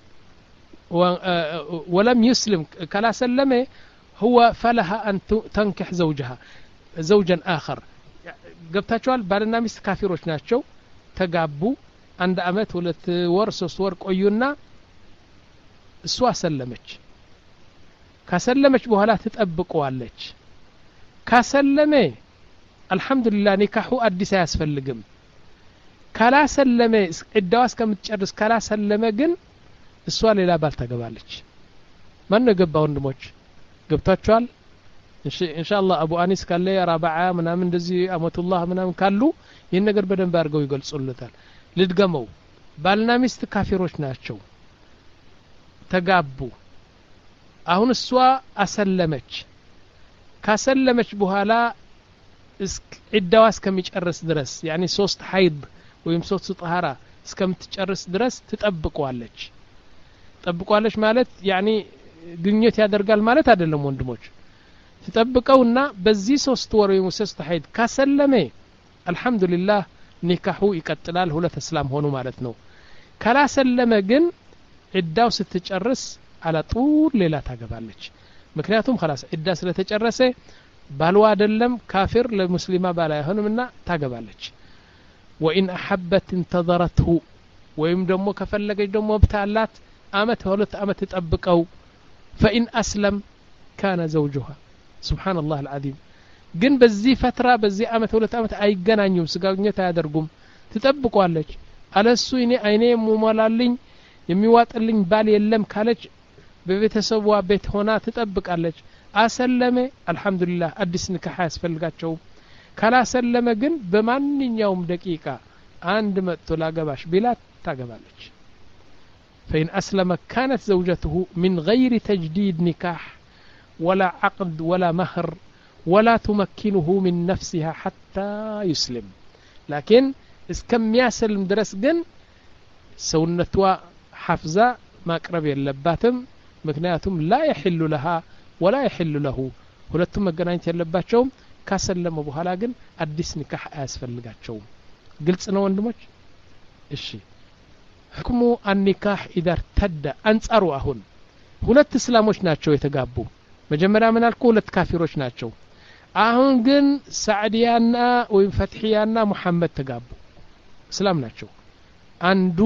ولم يسلم كلا سلمه هو فلها أن تنكح زوجها زوجا آخر قبتاچوال ባልና ሚስት ካፊሮች ናቸው ተጋቡ አንድ አመት ሁለት ወር ሶስት ወር ቆዩና እሷ ሰለመች ካሰለመች በኋላ ትጠብቀዋለች ካሰለመ አልহামዱሊላህ ኒካሁ አዲስ አያስፈልግም ካላሰለመ እዳዋ እስከምትጨርስ ካላሰለመ ግን እሷ ሌላ ባል ታገባለች ማን ነው ገባው ወንድሞች ገብታችኋል እሺ ኢንሻአላህ አቡ አኒስ ካለ ረባዓ ምናምን እንደዚህ አመቱላህ ምናምን ካሉ ይሄን ነገር በደንብ አድርገው ይገልጹልታል ልድገመው ባልና ሚስት ካፊሮች ናቸው ተጋቡ አሁን እሷ አሰለመች ካሰለመች በኋላ እዳዋ እስከሚጨርስ ድረስ يعني ሶስት ሐይድ ወይም ሶስት ጣሃራ እስከምትጨርስ ድረስ ትጠብቀዋለች ትጠብቀዋለች ማለት يعني ግንኙነት ያደርጋል ማለት አይደለም ወንድሞች ትጠብቀውና በዚህ ሶስት ወር ወይም ሶስት ሐይድ ካሰለመ አልহামዱሊላህ ኒካሁ ይቀጥላል ሁለት እስላም ሆኑ ማለት ነው ካላሰለመ ግን እዳው ስትጨርስ على طول ሌላ ታገባለች ምክንያቱም خلاص እዳ ስለተጨረሰ ባልዋ አይደለም ካፊር ለሙስሊማ ባላ አይሆንምና ታገባለች وإن أحبت انتظرته ወይም ደግሞ ከፈለገች ደግሞ ብታላት አመት ሁለት አመት ተጠብቀው فإن أسلم كان زوجها سبحان الله العظيم ግን በዚህ ፈትራ በዚህ አመት ሁለት አመት አይገናኙም ስጋግኘት አያደርጉም ትጠብቀዋለች አለሱ እኔ አይኔ ሙማላልኝ የሚዋጥልኝ ባል የለም ካለች በቤተሰቧ ቤት ሆና ትጠብቃለች አሰለመ አልহামዱሊላህ አዲስ ንካህ ያስፈልጋቸው ካላሰለመ ግን በማንኛውም ደቂቃ አንድ መጥቶ ላገባሽ ቢላት ታገባለች فإن أسلم كانت زوجته من غير تجديد نكاح ولا عقد ولا مهر ولا تمكنه من نفسها حتى يسلم لكن اسكم ياسلم درس جن سونتوا حفظة ما قرب يلباتم مكنياتهم لا يحل لها ولا يحل له ሁለቱም መገናኘት የለባቸውም ካሰለሙ በኋላ ግን አዲስ ንካህ አያስፈልጋቸውም ግልጽ ነው ወንድሞች እሺ ህክሙ አንኒካህ ኢዛ ተደ አንጻሩ አሁን ሁለት እስላሞች ናቸው የተጋቡ መጀመሪያ ምን አልኩ ሁለት ካፊሮች ናቸው አሁን ግን ሳዕዲያና ወይ ፈትሂያና መሐመድ ተጋቡ እስላም ናቸው አንዱ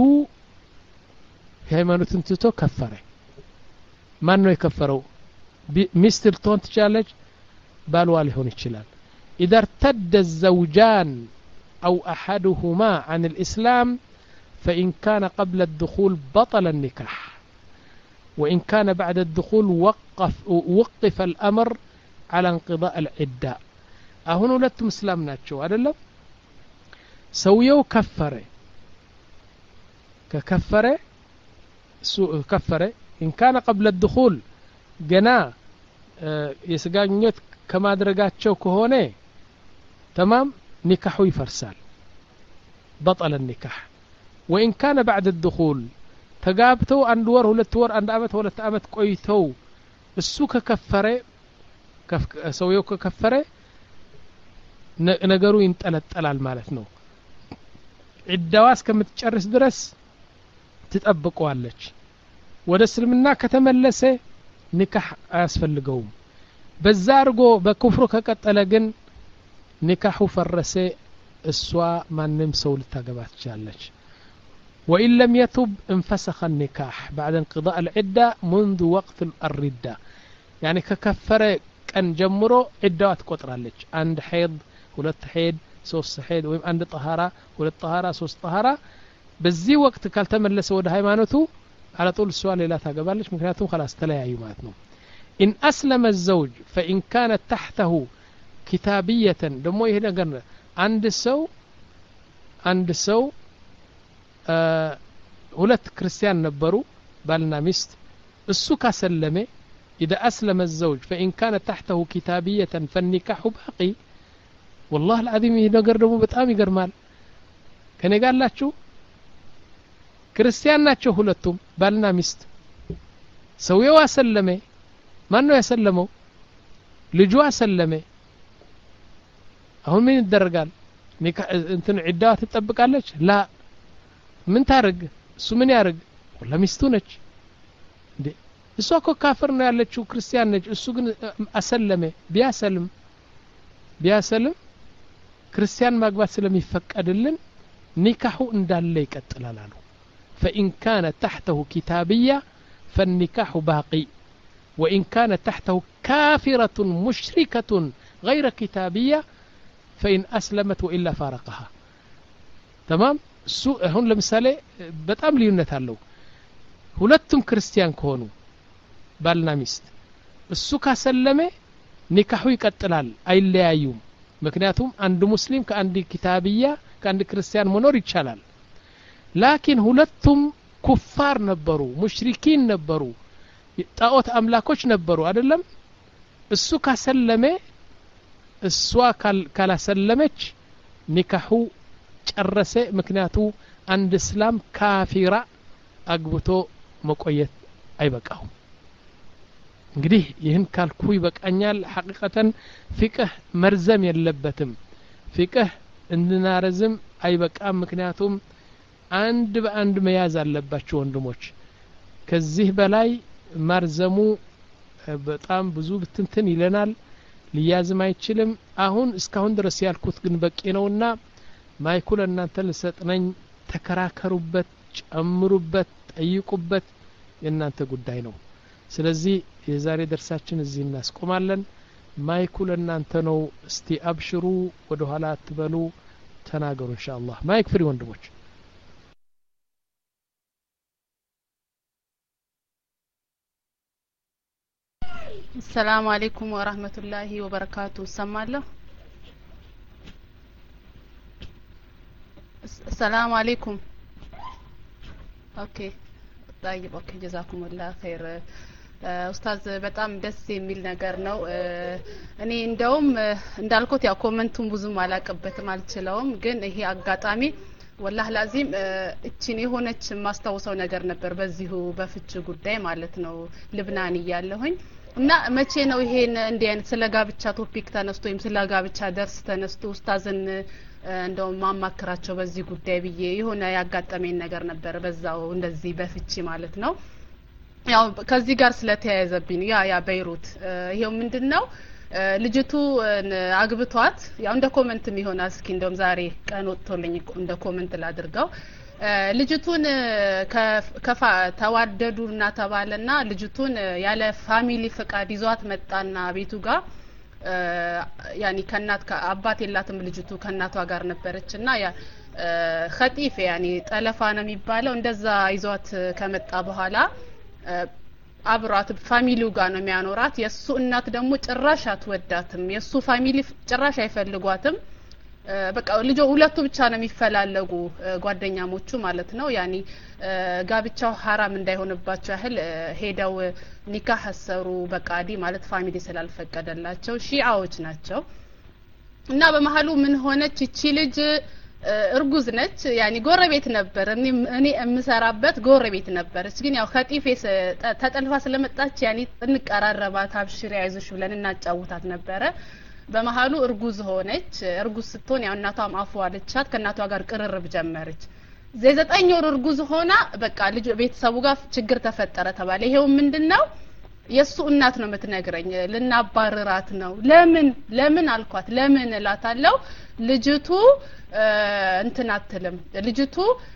ሃይማኖትን ትቶ ከፈረ ማን ነው የከፈረው ሚስት ልትሆን ትችላለች ባልዋ ሊሆን ይችላል إذا ارتد الزوجان أو أحدهما عن الإسلام فإن كان قبل الدخول بطل النكاح وإن كان بعد الدخول وقف, وقف الأمر على انقضاء العدة أهون ولدتم إسلام ناتشو أدلم سويو كفره ككفره كفره إن كان قبل الدخول جنا يسقانيت كما درجاتشو كهونه تمام نكاحو يفرسال بطل النكاح وإن كان بعد الدخول تقابتو عند ور ሁለት ወር አንድ አመት ሁለት አመት ቆይተው እሱ ከከፈረ ሰውየው ከከፈረ ነገሩ ይንጠለጠላል ማለት ነው ዒዳዋ እስከምትጨርስ ድረስ ትጠብቀዋለች ወደ እስልምና ከተመለሰ ኒካህ አያስፈልገውም በዛ አርጎ በኩፍሩ ከቀጠለ ግን ኒካሁ ፈረሰ እሷ ማንም ሰው ልታገባ ትችላለች وإن لم يتب انفسخ النكاح بعد انقضاء العدة منذ وقت الردة يعني ككفر كان جمرو عدة تقطرالج عند حيض ሁለት حيض ሶስት حيض ወይም አንድ طهارة ሁለት طهارة ሶስት طهارة በዚህ ወቅት ካልተመለሰ ወደ ሃይማኖቱ على طول السؤال لا ታገባለች ምክንያቱም خلاص ተለያዩ ማለት ነው إن أسلم الزوج فإن كانت تحته كتابية دمو ይሄ ነገር አንድ ሰው አንድ ሰው ሁለት ክርስቲያን ነበሩ ባልና ሚስት እሱ ካሰለመ إذا أسلم الزوج فإن كانت تحته كتابية فالنكاح باقي والله العظيم ይሄ ነገር ደግሞ በጣም ይገርማል ከኔ ጋር አላችሁ ክርስቲያን ናቸው ሁለቱም ባልና ሚስት ሰውየው አሰለመ ማን ነው ያሰለመው ልጁ አሰለመ አሁን ምን ይደረጋል እንትን ዒዳዋ ትጠብቃለች ላ ምን ታርግ እሱ ምን ያርግ ወላ ሚስቱ ነች እንዴ እሷ እኮ ካፍር ነው ያለችው ክርስቲያን ነች እሱ ግን አሰለመ ቢያሰልም ቢያሰልም ክርስቲያን ማግባት ስለሚፈቀድልን ኒካሁ እንዳለ ይቀጥላል አሉ فإن كان تحته كتابية فالنكاح باقي وإن كان تحته كافرة مشركة غير كتابية فإن أسلمت وإلا فارقها تمام سو هون لمثالي በጣም ልዩነት አለው ሁለቱም ክርስቲያን ከሆኑ ባልና ሚስት እሱ ካሰለመ ኒካሁ ይቀጥላል አይለያዩም ምክንያቱም አንድ ሙስሊም ከአንድ ኪታብያ ከአንድ ክርስቲያን መኖር ይቻላል ላኪን ሁለቱም ኩፋር ነበሩ ሙሽሪኪን ነበሩ ጣዖት አምላኮች ነበሩ አይደለም እሱ ካሰለመ እሷ ካላሰለመች ኒካሁ ጨረሰ ምክንያቱ አንድ እስላም ካፊራ አግብቶ መቆየት አይበቃው እንግዲህ ይህን ካልኩ ይበቃኛል ሐቂቀተን ፍቅህ መርዘም የለበትም ፍቅህ እንድናረዝም አይበቃም ምክንያቱም አንድ በአንድ መያዝ አለባችሁ ወንድሞች ከዚህ በላይ ማርዘሙ በጣም ብዙ ብትንትን ይለናል ሊያዝም አይችልም አሁን እስካሁን ድረስ ያልኩት ግን በቂ ነውና ማይኩል እናንተ ለሰጥነኝ ተከራከሩበት ጨምሩበት ጠይቁበት የእናንተ ጉዳይ ነው ስለዚህ የዛሬ ደርሳችን እዚህ እናስቆማለን ማይኩል እናንተ ነው እስቲ አብሽሩ ወደ ኋላ አትበሉ ተናገሩ ኢንሻአላህ ማይክ ፍሪ ወንድሞች السلام عليكم ورحمة الله وبركاته سمعنا السلام عليكم اوكي طيب ኦኬ ጀዛኩሙላህ ኸይር ኡስታዝ በጣም ደስ የሚል ነገር ነው እኔ እንደውም እንዳልኩት ያው ኮሜንቱን ብዙም አላቀበትም አልችለውም ግን ይሄ አጋጣሚ ወላህ ላዚም እቺን የሆነች ማስተዋወሰው ነገር ነበር በዚሁ በፍች ጉዳይ ማለት ነው ልብናን ያለሁኝ እና መቼ ነው ይሄን እንደ አይነት ስለ ጋብቻ ቶፒክ ተነስቶ ወይም ስለ ጋብቻ ደርስ ተነስቶ ኡስታዝን እንደው ማማከራቸው በዚህ ጉዳይ ብዬ የሆነ ያጋጠመኝ ነገር ነበር በዛው እንደዚህ በፍቺ ማለት ነው ያው ከዚህ ጋር ስለተያያዘብኝ ያ ያ በይሩት ይሄው ምንድነው ልጅቱ አግብቷት ያው እንደ ኮሜንትም ይሆናል እስኪ እንደውም ዛሬ ቀን ወጥቶልኝ እንደ ኮሜንት ላድርገው ልጅቱን ከፋ ተዋደዱና ተባለና ልጅቱን ያለ ፋሚሊ ፍቃድ ይዟት መጣና ቤቱ ጋር ያኒ ከናት ከአባት የላትም ልጅቱ ከናቷ ጋር ነበረችና ያ ኸጢፍ ያኒ ጠለፋ ነው የሚባለው እንደዛ ይዟት ከመጣ በኋላ አብራት ፋሚሊው ጋር ነው የሚያኖራት የሱ እናት ደግሞ ጭራሽ አትወዳትም የሱ ፋሚሊ ጭራሽ አይፈልጓትም በቃ ልጅ ሁለቱ ብቻ ነው የሚፈላለጉ ጓደኛሞቹ ማለት ነው ያኒ ጋብቻው حرام እንዳይሆንባቸው ያህል ሄደው ኒካህ አሰሩ በቃዲ ማለት ፋሚሊ ስላልፈቀደላቸው ሺዓዎች ናቸው እና በመሐሉ ምን ሆነች እቺ ልጅ እርጉዝ ነች ያኒ ጎረቤት ነበር እኔ እኔ እምሰራበት ጎረቤት ነበርች ግን ያው ኸጢፌስ ተጠልፋ ስለመጣች ያኒ እንቀራረባት አብሽሪ አይዞሽ ብለን እናጫውታት ነበረ በመሐሉ እርጉዝ ሆነች እርጉዝ ስትሆን ያው እናቷም አፉ አለቻት ከናቷ ጋር ቅርርብ ጀመረች ዘጠኝ ወር እርጉዝ ሆና በቃ ልጅ ቤተሰቡ ጋር ችግር ተፈጠረ ተባለ ይሄው ምንድነው የሱ እናት ነው የምትነግረኝ ልናባረራት ነው ለምን ለምን አልኳት ለምን እላታለሁ ልጅቱ እንትን አትልም ልጅቱ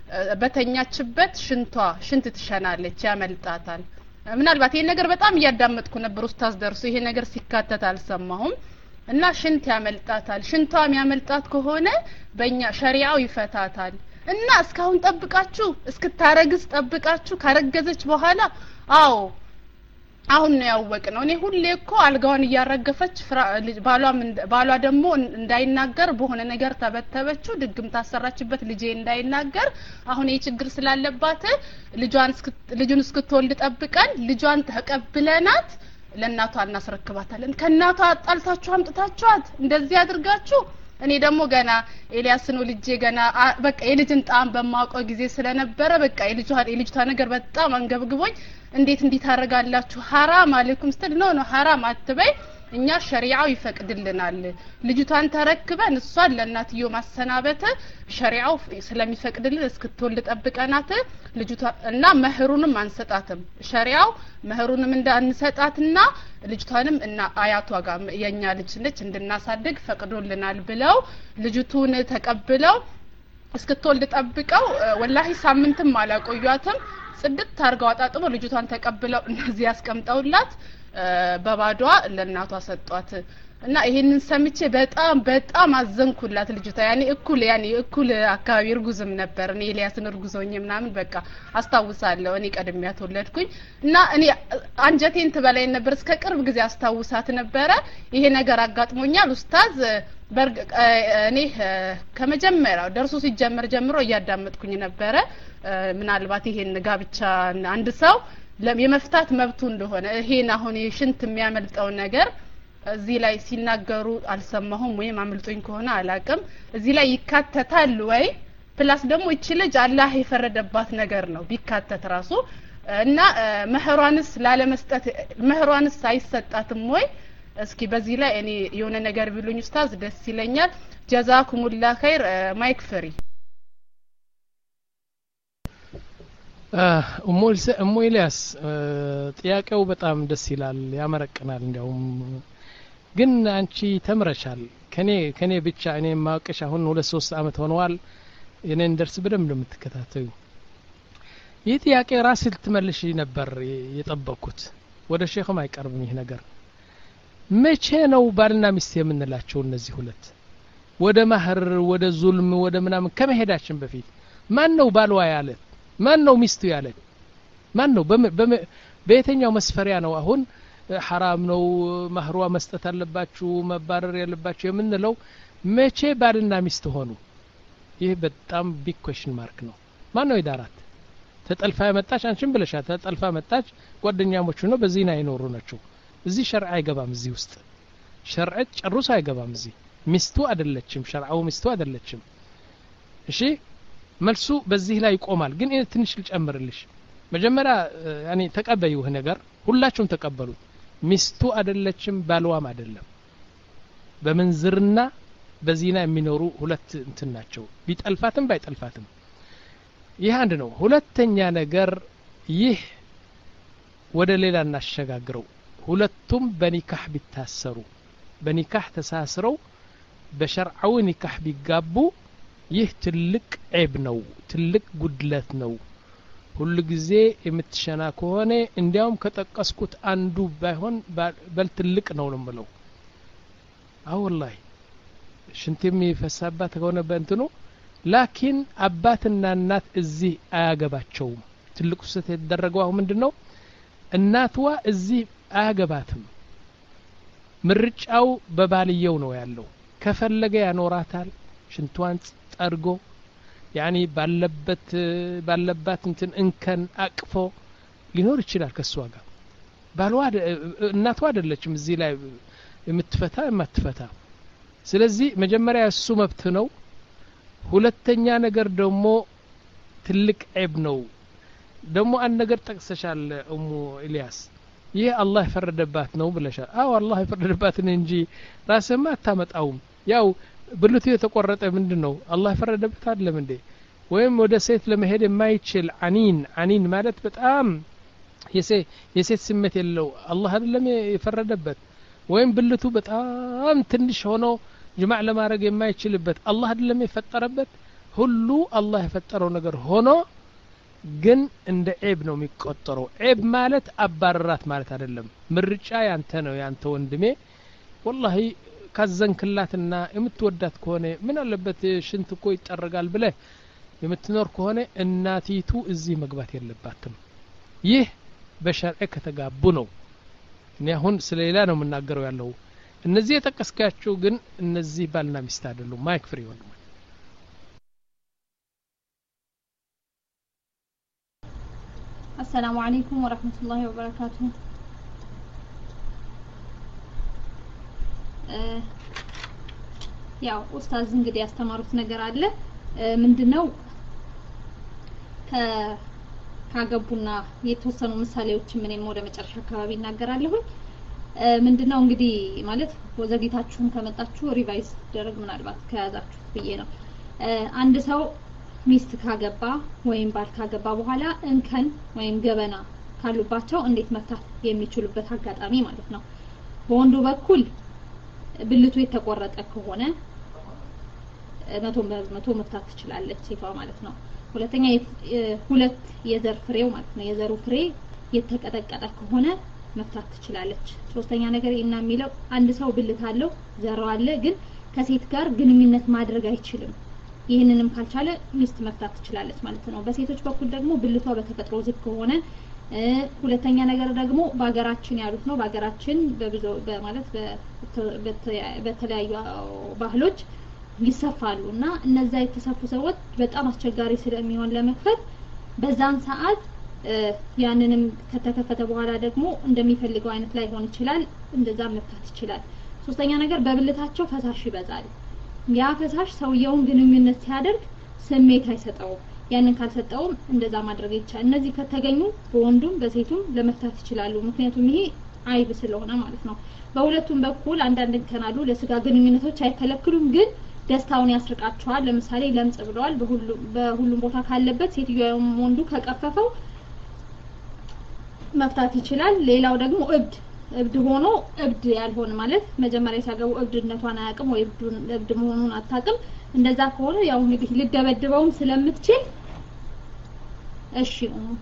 በተኛችበት ሽንቷ ሽንት ትሸናለች ያመልጣታል ምናልባት ይሄ ነገር በጣም ያዳመጥኩ ነበር ኡስታዝ ደርሶ ይሄ ነገር ሲካተት አልሰማሁም እና ሽንት ያመልጣታል ሽንቷም ያመልጣት ከሆነ በእኛ ሸሪዓው ይፈታታል እና እስካሁን ጠብቃችሁ እስክታረግዝ ጠብቃችሁ ካረገዘች በኋላ አዎ አሁን ነው ያወቅነው እኔ ሁሌ እኮ አልጋውን ያረገፈች ባሏ ባሏ ደግሞ እንዳይናገር በሆነ ነገር ተበተበችው ድግም ታሰራችበት ልጄ እንዳይናገር አሁን ይሄ ችግር ስላለባት ልጇን ልጁን እስክትወልድ ጠብቀን ልጇን ተቀብለናት ለናቷ እናስረክባታለን ከናቷ አጣልታችሁ አምጥታችኋት እንደዚህ አድርጋችሁ እኔ ደግሞ ገና ኤልያስ ነው ልጄ ገና በቃ የልጅን ጣም በማውቀው ጊዜ ስለነበረ በቃ የልጇ የልጅቷ ነገር በጣም አንገብግቦኝ እንዴት እንዲታረጋላችሁ حرام አለይኩም ስትል ነው ነው حرام አትበይ እኛ ሸሪዓው ይፈቅድልናል ልጅቷን ተረክበን እሷን ለናትዮ ማሰናበተ ሸሪዓው ስለሚፈቅድልን እስክትወልድ ጠብቀናት ልጅቷ እና መህሩንም አንሰጣትም ሸሪዓው መህሩንም እንዳንሰጣትና ልጅቷንም እና አያቷ ጋር የኛ ልጅ ነች እንድናሳድግ ፈቅዶልናል ብለው ልጅቱን ተቀብለው እስክትወልድ ጠብቀው ወላሂ ሳምንትም አላቆዩአትም ጽድት ታርጋው አጣጥበው ልጅቷን ተቀብለው እነዚህ ያስቀምጠውላት በባዷ ለናቷ ሰጧት እና ይሄንን ሰምቼ በጣም በጣም አዘንኩላት ልጅቷ ያኔ እኩል ያኔ እኩል አካባቢ እርጉዝም ነበር እኔ ኤልያስን እርጉዞኝ ምናምን በቃ አስታውሳለሁ እኔ ቀድሚያት ወለድኩኝ እና እኔ አንጀቴን ትበላይ ነበር እስከ ቅርብ ጊዜ አስታውሳት ነበር ይሄ ነገር አጋጥሞኛል ኡስታዝ እኔ ከመጀመሪያው ደርሶ ሲጀመር ጀምሮ ያዳመጥኩኝ ነበር ምናልባት ይሄን ጋብቻ አንድ ሰው የመፍታት መብቱ እንደሆነ ይሄን አሁን የሽንት የሚያመልጠው ነገር እዚህ ላይ ሲናገሩ አልሰማሁም ወይም አምልጦኝ ከሆነ አላቅም እዚህ ላይ ይካተታል ወይ ፕላስ ደግሞ እቺ ልጅ አላህ የፈረደባት ነገር ነው ቢካተት ራሱ እና መህሯንስ ላለመስጠት መህሯንስ አይሰጣትም ወይ እስኪ በዚህ ላይ እኔ የሆነ ነገር ቢሉኝ ኡስታዝ ደስ ይለኛል ጀዛኩሙላህ ኸይር ማይክ ፍሪ እሞልሰ እሞይላስ ጥያቄው በጣም ደስ ይላል ያመረቀናል እንዴውም ግን አንቺ ተምረሻል ከኔ ከኔ ብቻ እኔ ማውቀሽ አሁን ሁለት ሶስት አመት ሆነዋል የኔን ደርስ በደም እንደምትከታተዩ ይህ ጥያቄ ራስ ልትመልሽ ነበር የጠበቁት ወደ ሼኽም አይቀርብም ይሄ ነገር መቼ ነው ባልና ሚስት የምንላቸው እነዚህ ሁለት ወደ ማህር ወደ ዙልም ወደ ምናምን ከመሄዳችን በፊት ማን ነው ባልዋ ያለ ማን ነው ሚስቱ ያለ ማን ነው በየትኛው መስፈሪያ ነው አሁን حرام ነው ማህሯ መስጠት አለባችሁ መባረር ያለባችሁ የምንለው መቼ ባልና ሚስት ሆኑ ይሄ በጣም ቢግ ኩዌስችን ማርክ ነው ማን ነው ይዳራት ተጠልፋ መጣች አንቺም ብለሻት ተጠልፋ መጣች ጓደኛሞች ነው በዚህና ይኖሩ ናቸው እዚህ ሸርዕ አይገባም እዚህ ውስጥ ሸርዕ ጨርሶ አይገባም እዚህ ሚስቱ አይደለችም ሸርዓው ሚስቱ አይደለችም እሺ መልሱ በዚህ ላይ ይቆማል ግን እኔ ትንሽ ልጨምርልሽ መጀመሪያ ያኒ ተቀበዩ ነገር ሁላችሁም ተቀበሉት ሚስቱ አይደለችም ባልዋም አይደለም በመንዝርና በዚና የሚኖሩ ሁለት እንትን ናቸው ቢጠልፋትም ባይጠልፋትም ይህ አንድ ነው ሁለተኛ ነገር ይህ ወደ ሌላ እናሸጋግረው ሁለቱም በኒካህ ቢታሰሩ በኒካህ ተሳስረው በሸርዓዊ ኒካህ ቢጋቡ ይህ ትልቅ ዒብ ነው ትልቅ ጉድለት ነው ሁሉ ጊዜ የምትሸና ከሆነ እንዲያውም ከጠቀስኩት አንዱ ባይሆን በል ትልቅ ነው ለምለው አው والله ሽንትም ይፈሳባት ከሆነ በእንትኑ ላኪን አባትና እናት እዚህ አያገባቸውም ትልቁ ስህተት የተደረገው አሁን ምንድነው እናትዋ እዚህ አያገባትም ምርጫው በባልየው ነው ያለው ከፈለገ ያኖራታል ሽንቷን ጠርጎ ያኒ ባለበት ባለባት እንትን እንከን አቅፎ ሊኖር ይችላል ከሷ ጋር ባልዋ እናቷ አይደለችም እዚህ ላይ የምትፈታ የማትፈታ ስለዚህ መጀመሪያ እሱ መብት ነው ሁለተኛ ነገር ደግሞ ትልቅ ዒብ ነው ደግሞ አንድ ነገር ጠቅሰሻል ኡሙ ኢልያስ ይህ አላህ ፈረደባት ነው ብለሻል አው አላህ ፈረደባት እንጂ ራስህማ አታመጣውም ያው ብልቱ የተቆረጠ ምንድነው አላህ ፈረደበት አይደለም እንዴ ወይም ወደ ሴት ለመሄድ የማይችል አኒን አኒን ማለት በጣም የሴት ስሜት የለው አላህ አይደለም የፈረደበት ወይም ብልቱ በጣም ትንሽ ሆኖ ጅማዕ ለማድረግ የማይችልበት አላህ አይደለም የፈጠረበት ሁሉ አላህ የፈጠረው ነገር ሆኖ ግን እንደ ዒብ ነው የሚቆጠረው ዒብ ማለት አባረራት ማለት አይደለም ምርጫ ያንተ ነው ያንተ ወንድሜ والله ካዘንክላትና የምትወዳት ከሆነ ምን አለበት ሽንት እኮ ይጠረጋል ብለ የምትኖር ከሆነ እናቲቱ እዚህ መግባት የለባትም ይህ በሸርዕ ከተጋቡ ነው እኔ አሁን ስለሌላ ነው የምናገረው ያለው እነዚህ የተቀስካቸው ግን እነዚህ ባልና ሚስት አይደሉም ማይክ ፍሪ ወንድም السلام عليكم ورحمة الله وبركاته ያው ኡስታዝ እንግዲህ ያስተማሩት ነገር አለ ምንድነው ካገቡና የተወሰኑ ምሳሌዎች ምንም ወደ መጨረሻ አካባቢ እናገራለሁ ምንድነው እንግዲህ ማለት ወዘግይታችሁን ከመጣችሁ ሪቫይዝ ደረግ ምናልባት ከያዛችሁ ብዬ ነው አንድ ሰው ሚስት ካገባ ወይም ባል ካገባ በኋላ እንከን ወይም ገበና ካሉባቸው እንዴት መፍታት የሚችሉበት አጋጣሚ ማለት ነው በወንዱ በኩል ብልቱ የተቆረጠ ከሆነ መቶ መቶ መፍታት ትችላለች ሴቷ ማለት ነው ሁለተኛ ሁለት የዘር ፍሬው ማለት ነው የዘሩ ፍሬ የተቀጠቀጠ ከሆነ መፍታት ትችላለች ሶስተኛ ነገር እና የሚለው አንድ ሰው ብልት አለው ዘሩ አለ ግን ከሴት ጋር ግንኙነት ማድረግ አይችልም ይሄንንም ካልቻለ ሚስት መፍታት ትችላለች ማለት ነው በሴቶች በኩል ደግሞ ብልቷ በተፈጥሮ ዝቅ ከሆነ ሁለተኛ ነገር ደግሞ በአገራችን ያሉት ነው በአገራችን በብዙ በማለት በተለያዩ ባህሎች ይሰፋሉና እነዛ የተሰፉ ሰዎች በጣም አስቸጋሪ ስለሚሆን ለመክፈት በዛን ሰዓት ያንንም ከተከፈተ በኋላ ደግሞ እንደሚፈልገው አይነት ላይ ሆን ይችላል እንደዛ መፍታት ይችላል ሶስተኛ ነገር በብልታቸው ፈሳሽ ይበዛል ያ ፈሳሽ ሰውየውን ግንኙነት ሲያደርግ ስሜት አይሰጠውም ያንን ካልሰጠውም እንደዛ ማድረግ ይቻላል እነዚህ ከተገኙ በወንዱም በሴቱም ለመፍታት ይችላሉ ምክንያቱም ይሄ አይብ ስለሆነ ማለት ነው በሁለቱም በኩል አንዳንድ ከናሉ ለስጋ ግንኙነቶች አይከለክሉም ግን ደስታውን ያስርቃቸዋል ለምሳሌ ለምጽ ብለዋል በሁሉም በሁሉም ቦታ ካለበት ሴትዮዋም ወንዱ ከቀፈፈው መፍታት ይችላል ሌላው ደግሞ እብድ እብድ ሆኖ እብድ ያልሆነ ማለት መጀመሪያ ሲያገቡ እብድነቷን አያውቅም ወይ እብድ መሆኑን አታውቅም እንደዛ ከሆነ ያው እንግዲህ ልደበድበውም ስለምትችል እሺ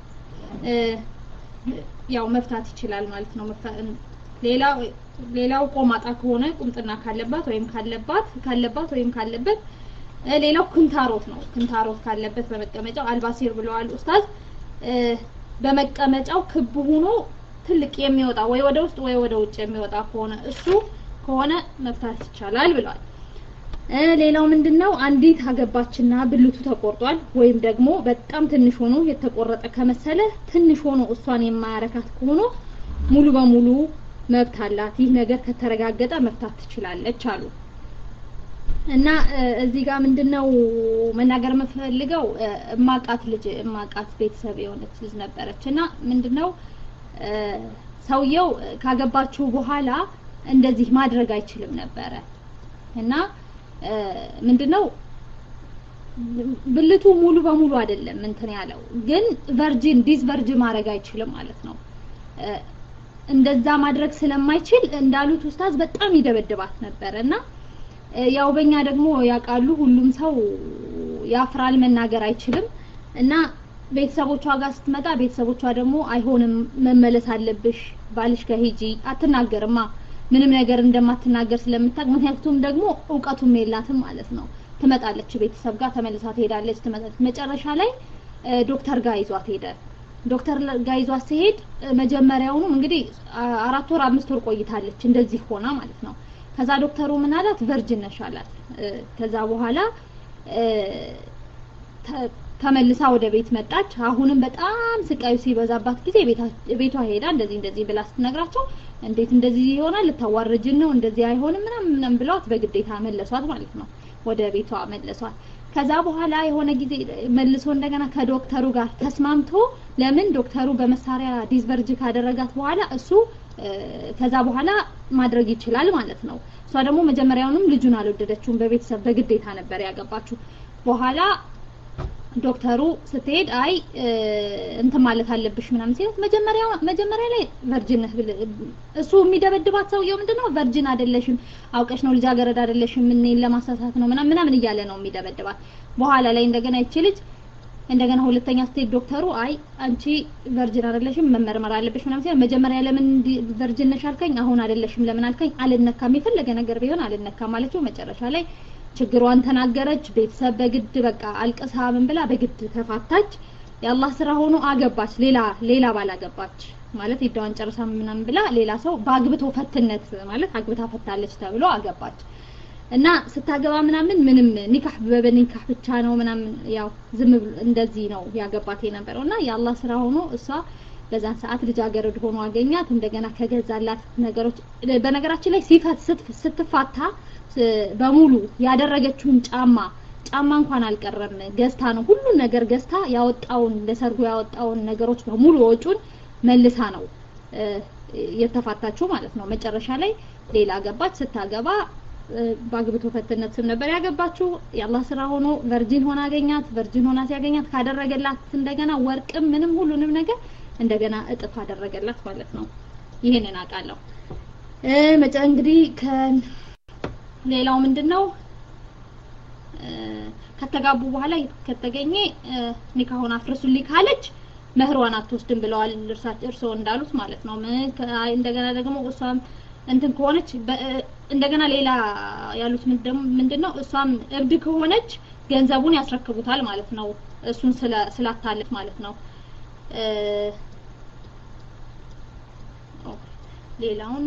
ያው መፍታት ይችላል ማለት ነው ሌላው ሌላው ቆማጣ ከሆነ ቁምጥና ካለባት ወይም ካለባት ካለባት ወይም ካለበት ሌላው ክንታሮት ነው ክንታሮት ካለበት በመቀመጫው አልባሲር ብለዋል ኡስታዝ በመቀመጫው ክብ ሆኖ ትልቅ የሚወጣ ወይ ወደ ውስጥ ወይ ወደ ውጭ የሚወጣ ከሆነ እሱ ከሆነ መፍታት ይቻላል ብለዋል ሌላው ምንድነው አንዲት አገባችና ብልቱ ተቆርጧል ወይም ደግሞ በጣም ትንሽ ሆኖ የተቆረጠ ከመሰለ ትንሽ ሆኖ እሷን የማያረካት ከሆነ ሙሉ በሙሉ መብት አላት ይህ ነገር ከተረጋገጠ መፍታት ትችላለች አሉ እና እዚህ ጋር ምንድነው መናገር መፈልገው ማቃት ልጅ ማቃት ቤተሰብ የሆነች ልጅ ነበረችና ምንድነው ሰውየው ካገባችሁ በኋላ እንደዚህ ማድረግ አይችልም ነበር እና ምንድነው ብልቱ ሙሉ በሙሉ አይደለም እንትን ያለው ግን ቨርጂን ዲስ ቨርጂን ማድረግ አይችልም ማለት ነው እንደዛ ማድረግ ስለማይችል እንዳሉት ኡስታዝ በጣም ይደበድባት ነበርና ያው በእኛ ደግሞ ያቃሉ ሁሉም ሰው ያፍራል መናገር አይችልም እና ቤተሰቦቿ ጋር ስትመጣ ቤተሰቦቿ ደግሞ አይሆንም መመለስ አለብሽ ባልሽ ከሄጂ አትናገርማ ምንም ነገር እንደማትናገር ስለምታቅ ምክንያቱም ደግሞ ዕውቀቱም የላትም ማለት ነው ትመጣለች ቤተሰብ ጋር ተመልሳ ትሄዳለች ትመጣለች መጨረሻ ላይ ዶክተር ጋር ይዟት ሄደ ዶክተር ጋር ይዟት ሲሄድ መጀመሪያውኑ እንግዲህ አራት ወር አምስት ወር ቆይታለች እንደዚህ ሆና ማለት ነው ከዛ ዶክተሩ ምን አላት ቨርጂን ነሽ አላት ከዛ በኋላ ተመልሳ ወደ ቤት መጣች አሁንም በጣም ስቃዩ ሲበዛባት ጊዜ ቤቷ ሄዳ እንደዚህ እንደዚህ ብላ ስትነግራቸው እንዴት እንደዚህ ይሆናል ልታዋርጅን ነው እንደዚህ አይሆንም ምናምን ምናምን ብለዋት በግዴታ መለሷት ማለት ነው ወደ ቤቷ መለሷት ከዛ በኋላ የሆነ ጊዜ መልሶ እንደገና ከዶክተሩ ጋር ተስማምቶ ለምን ዶክተሩ በመሳሪያ ዲስቨርጅ ካደረጋት በኋላ እሱ ከዛ በኋላ ማድረግ ይችላል ማለት ነው እሷ ደግሞ መጀመሪያውንም ልጁን አልወደደችውም በቤተሰብ በግዴታ ነበር ያገባችው በኋላ ዶክተሩ ስትሄድ አይ እንት ማለት አለብሽ ምናምን ሲላት መጀመሪያ መጀመሪያ ላይ ቨርጂን ነህ እሱ የሚደበድባት ሰውየው ምንድነው ቨርጂን አይደለሽም አውቀሽ ነው ልጅ አገረድ አይደለሽም ምን ለማሳሳት ነው ምናምን ምናምን እያለ ነው የሚደበድባት በኋላ ላይ እንደገና ይችልጅ እንደገና ሁለተኛ ስቴት ዶክተሩ አይ አንቺ ቨርጂን አይደለሽም መመርመር አለብሽ ምናምን ሲል መጀመሪያ ለምን ቨርጂን ነሽ አልከኝ አሁን አይደለሽም ለምን አልከኝ አልነካም ይፈልገ ነገር ቢሆን አልነካም ማለቱ መጨረሻ ላይ ችግሯን ተናገረች ቤተሰብ በግድ በቃ አልቀሳ ምን ብላ በግድ ተፋታች ያላህ ስራ ሆኖ አገባች ሌላ ሌላ ባላገባች ማለት ይዳውን ጨርሳ ምናምን ብላ ሌላ ሰው ባግብቶ ፈትነት ማለት አግብታ ፈታለች ተብሎ አገባች እና ስታገባ ምናምን ምንም ኒካህ በበኒካህ ብቻ ነው ምናምን ያው ዝም እንደዚህ ነው ያገባት የነበረውና ያላህ ስራ ሆኖ እሷ በዛን ሰዓት ልጅ አገረድ ሆኖ አገኛት እንደገና ከገዛላት ነገሮች በነገራችን ላይ ሲፈት ስትፋታ በሙሉ ያደረገችውን ጫማ ጫማ እንኳን አልቀረም ገዝታ ነው ሁሉ ነገር ገዝታ ያወጣውን ለሰርጉ ያወጣውን ነገሮች በሙሉ ወጪውን መልሳ ነው የተፋታችው ማለት ነው መጨረሻ ላይ ሌላ አገባች ስታገባ ባግብቶ ፈትነት ስም ነበር ያገባችው ያላህ ስራ ሆኖ ቨርጂን ሆና አገኛት ቨርጂን ሆና ሲያገኛት ካደረገላት እንደገና ወርቅም ምንም ሁሉንም ነገር እንደገና እጥፍ አደረገላት ማለት ነው ይሄንን አቃለው እ መጨ እንግዲህ ከ ሌላው ምንድነው ከተጋቡ በኋላ ከተገኘ ኒካሁን አፍርሱልኝ ካለች መህሯን አትወስድም ብለዋል እርሳቸው እንዳሉት ማለት ነው እንደገና ደግሞ እሷም እንትን ከሆነች እንደገና ሌላ ያሉት ምንድነው እሷም እብድ ከሆነች ገንዘቡን ያስረክቡታል ማለት ነው እሱን ስለ ስላታለች ማለት ነው ሌላውን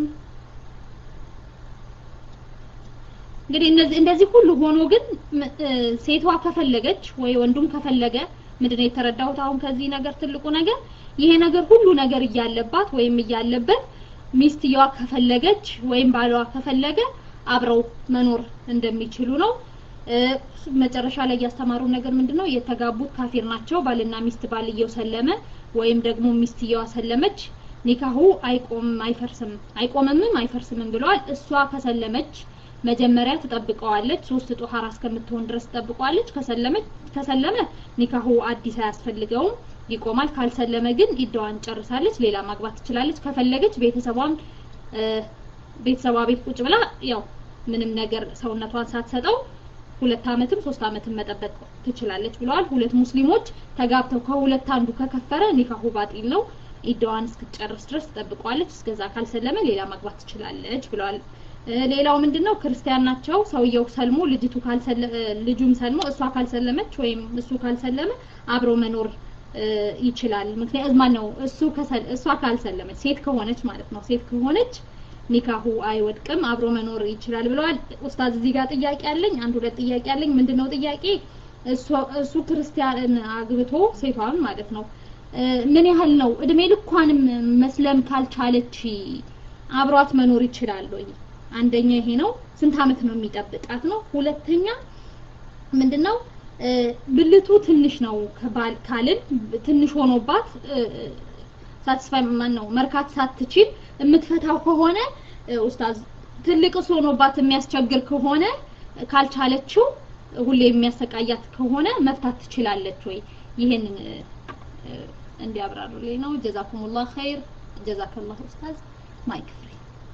እንግዲህ እነዚህ እንደዚህ ሁሉ ሆኖ ግን ሴቷ ከፈለገች ወይ ወንዱም ከፈለገ ምንድነው የተረዳሁት አሁን ከዚህ ነገር ትልቁ ነገር ይሄ ነገር ሁሉ ነገር እያለባት ወይም እያለበት ሚስትየዋ ከፈለገች ወይም ባሏ ከፈለገ አብረው መኖር እንደሚችሉ ነው መጨረሻ ላይ ያስተማሩ ነገር ምንድነው የተጋቡት ካፊር ናቸው ባልና ሚስት ባልየው ሰለመ ወይም ደግሞ ሚስትየዋ ሰለመች ኒካሁ አይቆም አይፈርስም አይቆምም አይፈርስም ብለዋል እሷ ከሰለመች መጀመሪያ ተጠብቀዋለች ሶስት ጧሃራ እስከምትሆን ድረስ ተጠብቀዋለች ከሰለመች ከሰለመ ኒካሁ አዲስ ያስፈልገው ይቆማል ካልሰለመ ግን ይደዋን ጨርሳለች ሌላ ማግባት ትችላለች ከፈለገች ቤተሰቧን ቤተሰቧ ቤት ቁጭ ብላ ያው ምንም ነገር ሰውነቷን ሳትሰጠው ሁለት አመትም ሶስት አመትም መጠበቅ ትችላለች ብለዋል ሁለት ሙስሊሞች ተጋብተው ከሁለት አንዱ ከከፈረ ኒካሁ ባጢል ነው ይደዋን እስክትጨርስ ድረስ ተጠብቀዋለች እስከዛ ካልሰለመ ሌላ ማግባት ትችላለች ብለዋል ሌላው ምንድነው ክርስቲያን ናቸው ሰውየው ሰልሞ ልጅቱ ካልሰለ ልጁም ሰልሞ እሷ ካልሰለመች ወይም እሱ ካልሰለመ አብሮ መኖር ይችላል ምክንያቱም ማን ነው እሱ ከሰል እሷ ካልሰለመች ሴት ከሆነች ማለት ነው ሴት ከሆነች ኒካሁ አይወድቅም አብሮ መኖር ይችላል ብለዋል ኡስታዝ እዚህ ጋር ጥያቄ አለኝ አንድ ሁለት ጥያቄ አለኝ ምንድነው ጥያቄ እሱ እሱ ክርስቲያን አግብቶ ሴቷን ማለት ነው ምን ያህል ነው እድሜ ልኳንም መስለም ካልቻለች አብሯት መኖር ይችላል ወይ አንደኛ ይሄ ነው ስንት አመት ነው የሚጠብቃት ነው ሁለተኛ ምንድነው ብልቱ ትንሽ ነው ከባል ካልን ትንሽ ሆኖባት ሳትስፋይ ማን ነው መርካት ሳትችል የምትፈታው ከሆነ ኡስታዝ ትልቅ ሆኖባት የሚያስቸግር ከሆነ ካልቻለችው ሁሌ የሚያሰቃያት ከሆነ መፍታት ትችላለች ወይ ይሄንን እንዲያብራሩልኝ ነው ጀዛኩሙላህ ኸይር ጀዛከላሁ ኡስታዝ ማይክ ፍሪ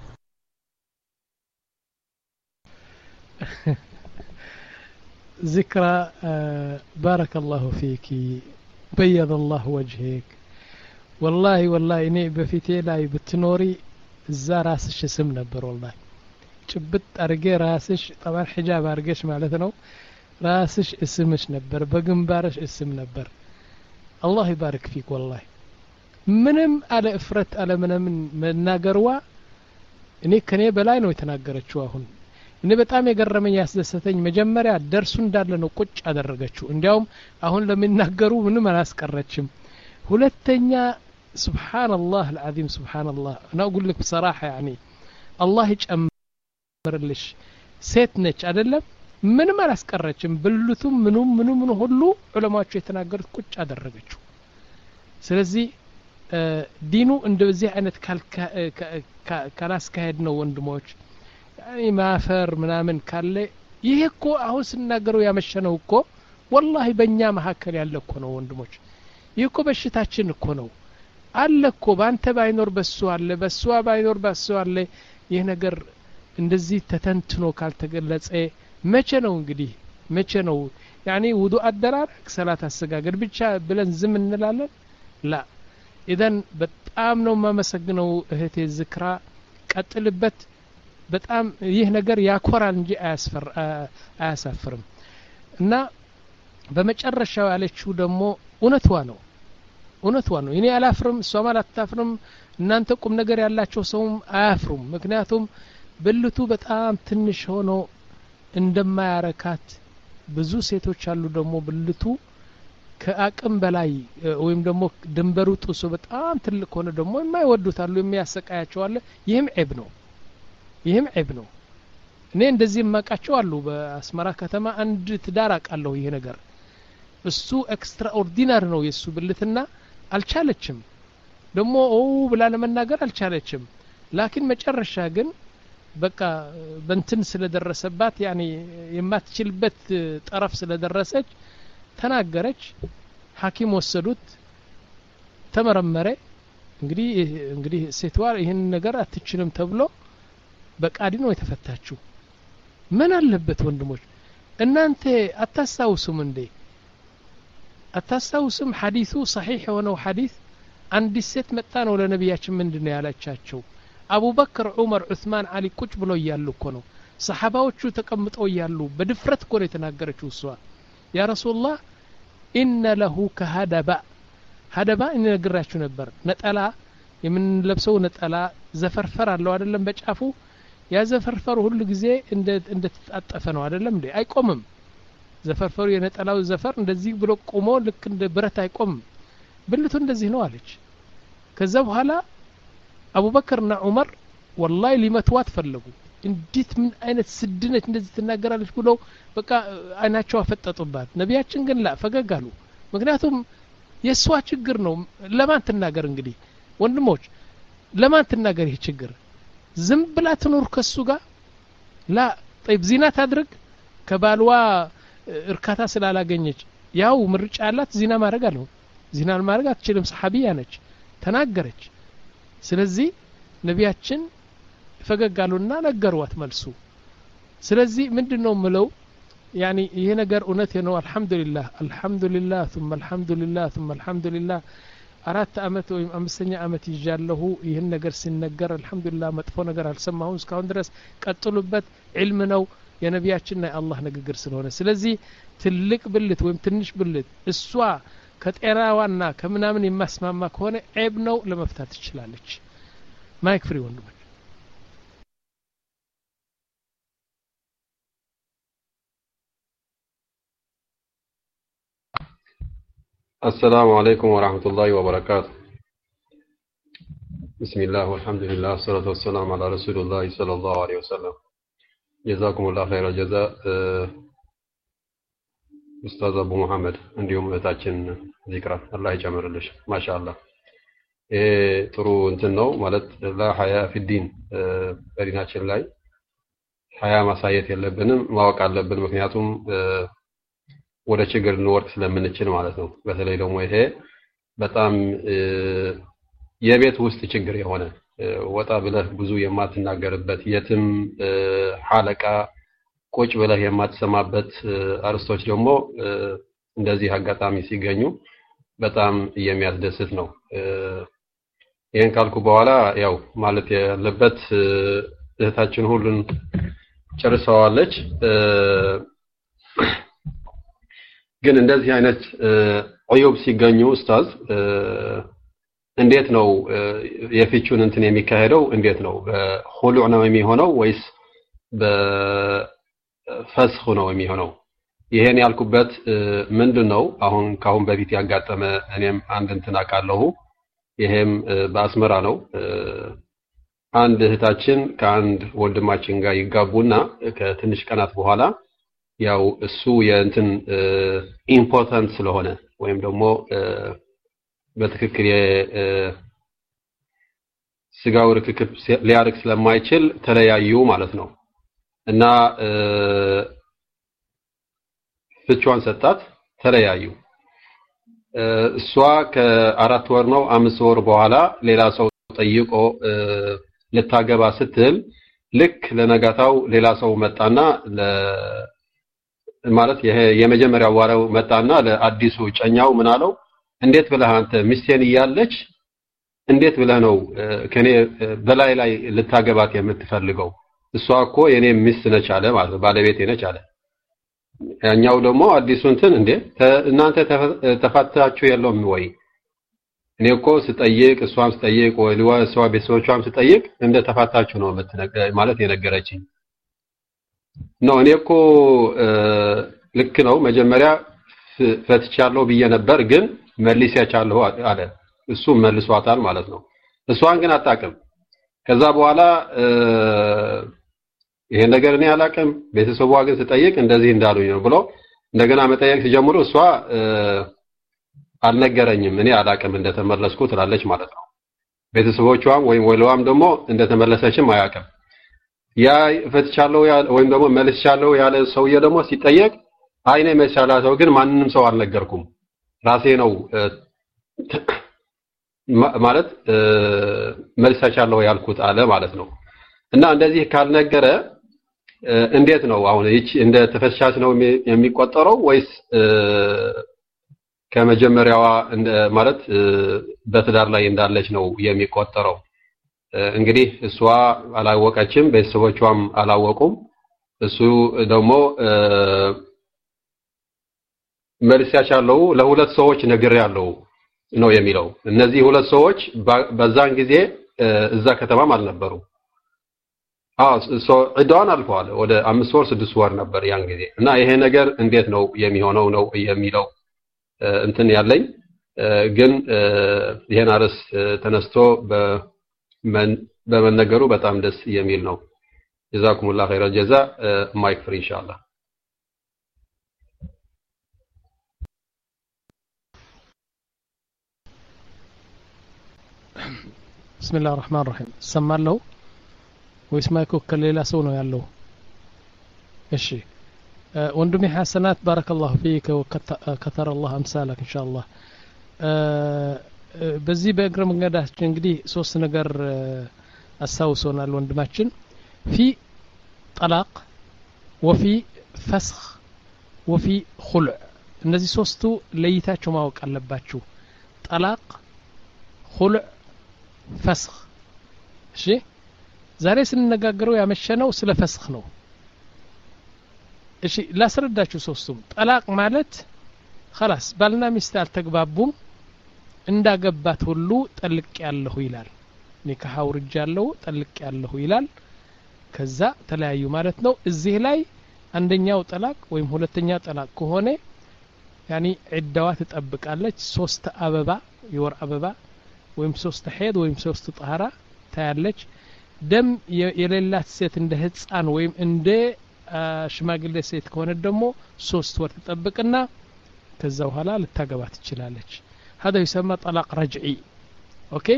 ذكرى بارك الله فيك بيض الله وجهك والله والله اني بفيتي لاي بتنوري እዛ ራስሽ ስም ነበር والله ጭብጥ አርጌ ራስሽ طبعا حجاب አርገሽ ማለት ነው ራስሽ እስምሽ ነበር በግንባርሽ እስም ነበር الله يبارك فيك والله ምንም አለ እፍረት አለ ምንም መናገርዋ እኔ ከኔ በላይ ነው የተናገረችው አሁን እኔ በጣም የገረመኝ ያስደሰተኝ መጀመሪያ ደርሱ እንዳለ ነው ቁጭ አደረገችው እንዲያውም አሁን ለሚናገሩ ምንም አላስቀረችም ሁለተኛ سبحان الله العظيم سبحان الله انا اقول لك بصراحه يعني الله يጨምርልሽ ሴት ነች አይደለም ምንም አላስቀረችም ብልቱም ምኑም ምኑም ምኑ ሁሉ ዑለማዎቹ የተናገሩት ቁጭ አደረገችው ስለዚህ ዲኑ እንደዚህ አይነት ካላስካሄድ ነው ወንድሞች يعني ማፈር ምናምን ካለ ይሄ እኮ አሁን ስናገረው ያመሸነው እኮ والله በእኛ መሐከል ያለ እኮ ነው ወንድሞች ይሄ እኮ በሽታችን እኮ ነው አለ እኮ ባንተ ባይኖር በሱ አለ በሷ ባይኖር በሱ አለ ይሄ ነገር እንደዚህ ተተንትኖ ካልተገለጸ መቼ ነው እንግዲህ መቼ ነው يعني ውዱእ አደራረግ ሰላት አሰጋገድ ብቻ ብለን ዝም እንላለን ላ ኢዘን በጣም ነው ማመሰግነው እህቴ ዝክራ ቀጥልበት በጣም ይህ ነገር ያኮራል እንጂ አያስፈር አያሳፍርም እና በመጨረሻው ያለችው ደግሞ እውነቷ ነው እውነቷ ነው እኔ አላፍርም እሷ ማለት አታፍርም እናንተ ቁም ነገር ያላችሁ ሰውም አያፍሩም ምክንያቱም ብልቱ በጣም ትንሽ ሆኖ እንደማያረካት ብዙ ሴቶች አሉ ደግሞ ብልቱ ከአቅም በላይ ወይም ደግሞ ድንበሩ ጥሶ በጣም ትልቅ ሆነ ደግሞ የማይወዱት አሉ የሚያሰቃያቸው አለ ይሄም ዒብ ነው ይሄም ዒብ ነው እኔ እንደዚህ ማቃቸው አሉ በአስመራ ከተማ አንድ ትዳር አቃለው ይሄ ነገር እሱ ኤክስትራ ኦርዲናሪ ነው የሱ ብልትና አልቻለችም ደግሞ ኦ ብላ ለመናገር አልቻለችም ላኪን መጨረሻ ግን በቃ በእንትን ስለደረሰባት ያኒ የማትችልበት ጠረፍ ስለደረሰች ተናገረች ሐኪም ወሰዱት ተመረመረ እንግዲህ እንግዲህ ሴትዋ ይሄን ነገር አትችልም ተብሎ በቃዲ ነው የተፈታችው ምን አለበት ወንድሞች እናንተ አታሳውሱም እንዴ አታሳውሱም ሐዲሱ صحيح ሆነው ሐዲስ አንድ ሴት መጣ ነው ለነብያችን ምንድነው ያላቻቸው አቡበክር ዑመር ዑስማን አሊ ቁጭ ብለው ያሉ እኮ ነው ሰሃባዎቹ ተቀምጠው ያሉ በድፍረት እኮ ነው የተናገረችው እሷ ያ ረሱላህ ኢነ ለሁ ከሀደባ ሀደባ እንነግራችሁ ነበር ነጠላ የምንለብሰው ነጠላ ዘፈርፈር አለው አይደለም በጫፉ ያ ዘፈርፈር ሁሉ ጊዜ እንደ እንደ ተጣጠፈ ነው አይደለም እንዴ አይቆምም ዘፈርፈሩ የነጠላው ዘፈር እንደዚህ ብሎ ቆሞ ልክ እንደ ብረት አይቆምም ብልቱ እንደዚህ ነው አለች ከዛ በኋላ አቡበክርና ዑመር والله ሊመቷት ፈለጉ እንዴት ምን አይነት ስድነት እንደዚህ ትናገራለች ብለው በቃ አይናቸው አፈጠጡባት ነብያችን ግን ላ ፈገጋሉ ምክንያቱም የሷ ችግር ነው ለማን ትናገር እንግዲህ ወንድሞች ለማን ትናገር ይሄ ችግር ዝም ብላ ትኖር ከሱ ጋር ላ طيب ዚና ታድርግ ከባልዋ እርካታ ስላላገኘች ያው ምርጫ አላት ዚና ማድረግ አለው ዚና ማድረግ አትችልም ሰሃቢያ ነች ተናገረች ስለዚህ ነብያችን ፈገጋሉና ነገሯት መልሱ ስለዚህ ምንድነው ምለው يعني ይሄ ነገር እውነት ነው አልহামዱሊላህ አልহামዱሊላህ ثم አልহামዱሊላህ ثم አልহামዱሊላህ አራት አመት ወይም አምስተኛ አመት ይጃለሁ ይሄን ነገር ሲነገር አልহামዱሊላህ መጥፎ ነገር አልሰማሁም እስካሁን ድረስ ቀጥሉበት ዒልም ነው የነብያችንና የአላህ ንግግር ስለሆነ ስለዚህ ትልቅ ብልት ወይም ትንሽ ብልት እሷ ከጤናዋና ከምናምን የማስማማ ከሆነ ዒብ ነው ለመፍታት ትችላለች ማይክ ፍሪ ወንድሞች السلام عليكم ورحمة الله وبركاته. بسم الله والحمد لله والصلاة والسلام على رسول الله صلى الله عليه وسلم. جزاكم الله خير الجزاء. أستاذ أبو محمد اليوم أتاكن ذكرى الله يجمر لش ما شاء الله. ترو انتنو مالت لا حياة في الدين بريناتش الله حياة مسايت يلبنم ما وقع لبن مكنياتهم ወደ ችግር እንወርቅ ስለምንችል ማለት ነው። በተለይ ደግሞ ይሄ በጣም የቤት ውስጥ ችግር የሆነ ወጣ ብለህ ብዙ የማትናገርበት የትም ሐለቃ ቁጭ ብለህ የማትሰማበት አርስቶች ደግሞ እንደዚህ አጋጣሚ ሲገኙ በጣም የሚያስደስት ነው። ይሄን ካልኩ በኋላ ያው ማለት ያለበት እህታችን ሁሉን ጨርሰዋለች። ግን እንደዚህ አይነት ዑዩብ ሲገኙ ኡስታዝ እንዴት ነው የፍቹን እንትን የሚካሄደው? እንዴት ነው በኹሉዕ ነው የሚሆነው ወይስ በፈስኽ ነው የሚሆነው? ይሄን ያልኩበት ምንድነው አሁን ካሁን በፊት ያጋጠመ እኔም አንድ እንትን አቃለሁ። ይሄም በአስመራ ነው። አንድ እህታችን ከአንድ ወንድማችን ጋር ይጋቡና ከትንሽ ቀናት በኋላ ያው እሱ የእንትን ኢምፖርታንት ስለሆነ ወይም ደግሞ በትክክል የስጋው ርክክብ ሊያርክ ስለማይችል ተለያዩ ማለት ነው። እና ፍቿን ሰጣት፣ ተለያዩ። እሷ ከአራት ወር ነው አምስት ወር በኋላ ሌላ ሰው ጠይቆ ልታገባ ስትል ልክ ለነጋታው ሌላ ሰው መጣና ለ ማለት ይሄ የመጀመሪያው ዋራው መጣና ለአዲሱ ጨኛው ምን አለው? እንዴት ብለህ አንተ ሚስቴን እያለች እንዴት ብለህ ነው ከኔ በላይ ላይ ልታገባት የምትፈልገው? እሷ እኮ የኔ ሚስት ነች አለ ማለት ባለቤቴ ነች አለ። ያኛው ደግሞ አዲሱ እንትን እንዴ እናንተ ተፋታችሁ የለውም ወይ? እኔ እኮ ስጠይቅ እሷም ስጠይቅ ወይ እሷ ቤተሰቦቿም ስጠይቅ እንደ ተፋታችሁ ነው ማለት የነገረችኝ ነው። እኔ እኮ ልክ ነው መጀመሪያ ፈትቻለሁ ብዬ ነበር ግን መልሲያቻለሁ አለ። እሱ መልሷታል ማለት ነው። እሷን ግን አጣቀም። ከዛ በኋላ ይሄ ነገር እኔ አላቀም ቤተሰቧ ግን ስጠይቅ እንደዚህ እንዳሉኝ ነው ብሎ እንደገና መጠየቅ ሲጀምሩ እሷ አልነገረኝም እኔ አላቀም እንደተመለስኩ ትላለች ማለት ነው። ቤተሰቦቿም ወይም ወለዋም ደግሞ እንደተመለሰችም አያቀም። ያ ፈትቻለሁ ወይም ደግሞ መልስቻለሁ ያለ ሰውዬ ደግሞ ሲጠየቅ አይኔ መቻላተው ግን ማንንም ሰው አልነገርኩም ራሴ ነው ማለት መልስቻለሁ ያልኩት አለ ማለት ነው። እና እንደዚህ ካልነገረ እንዴት ነው አሁን እቺ እንደ ተፈሻሽ ነው የሚቆጠረው ወይስ ከመጀመሪያዋ እንደ ማለት በትዳር ላይ እንዳለች ነው የሚቆጠረው? እንግዲህ እሷ አላወቀችም ቤተሰቦቿም አላወቁም። እሱ ደግሞ መልስያቻለሁ ለሁለት ሰዎች ነግሬያለሁ ነው የሚለው። እነዚህ ሁለት ሰዎች በዛን ጊዜ እዛ ከተማም አልነበሩ። አዎ ሶ ዕዳዋን አልፈዋል። ወደ አምስት ወር ስድስት ወር ነበር ያን ጊዜ። እና ይሄ ነገር እንዴት ነው የሚሆነው ነው የሚለው እንትን ያለኝ ግን ይሄን አርስ ተነስቶ በመነገሩ በጣም ደስ የሚል ነው። ጀዛኩሙላህ ኸይረ ጀዛ። ማይክ ፍሪ ኢንሻአላህ። بسم الله الرحمن الرحيم سمعلو ወይስ ማይኩ ከሌላ ሰው ነው ያለው? እሺ ወንድሜ ሐሰናት ባረከላሁ ፊክ ወከተረ الله امثالك ان شاء الله። በዚህ በእግረ መንገዳችን እንግዲህ ሶስት ነገር አሳውሶናል ወንድማችን ፊ ጠላቅ ወፊ ፈስኽ ወፊ ኹልዕ። እነዚህ ሶስቱ ለይታችሁ ማወቅ አለባችሁ። ጠላቅ፣ ኹልዕ፣ ፈስኽ። እሺ ዛሬ ስንነጋገረው ያመሸነው ስለ ፈስኽ ነው። እሺ ላስረዳችሁ ሶስቱም። ጠላቅ ማለት خلاص ባልና ሚስት አልተግባቡም እንዳገባት ሁሉ ጠልቅ ያለሁ ይላል። ኒካህ አውርጃለሁ ጠልቅ ያለሁ ይላል። ከዛ ተለያዩ ማለት ነው። እዚህ ላይ አንደኛው ጠላቅ ወይም ሁለተኛ ጠላቅ ከሆነ يعني عدوا تطبقالች ሶስት አበባ የወር አበባ ወይም ሶስት ሄድ ወይም ሶስት ጣራ ታያለች ደም የሌላት ሴት እንደ ህፃን ወይም እንደ ሽማግሌ ሴት ከሆነ ደግሞ ሶስት ወር ተጠብቅና ከዛ በኋላ ልታገባ ትችላለች هذا يسمى طلاق رجعي اوكي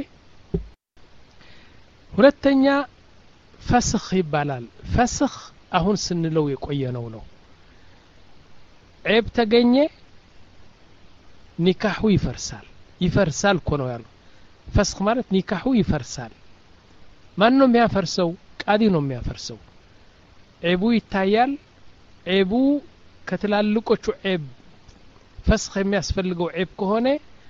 ሁለተኛ ፈስኽ ይባላል ፈስኽ አሁን ስንለው የቆየነው ነው ዒብ ተገኘ ኒካሁ ይፈርሳል ይፈርሳል እኮ ነው ያለው ፈስኽ ማለት ኒካሁ ይፈርሳል ማን ነው የሚያፈርሰው ቃዲ ነው የሚያፈርሰው ዒቡ ይታያል ዒቡ ከተላልቆቹ ዒብ ፈስኽ የሚያስፈልገው ዒብ ከሆነ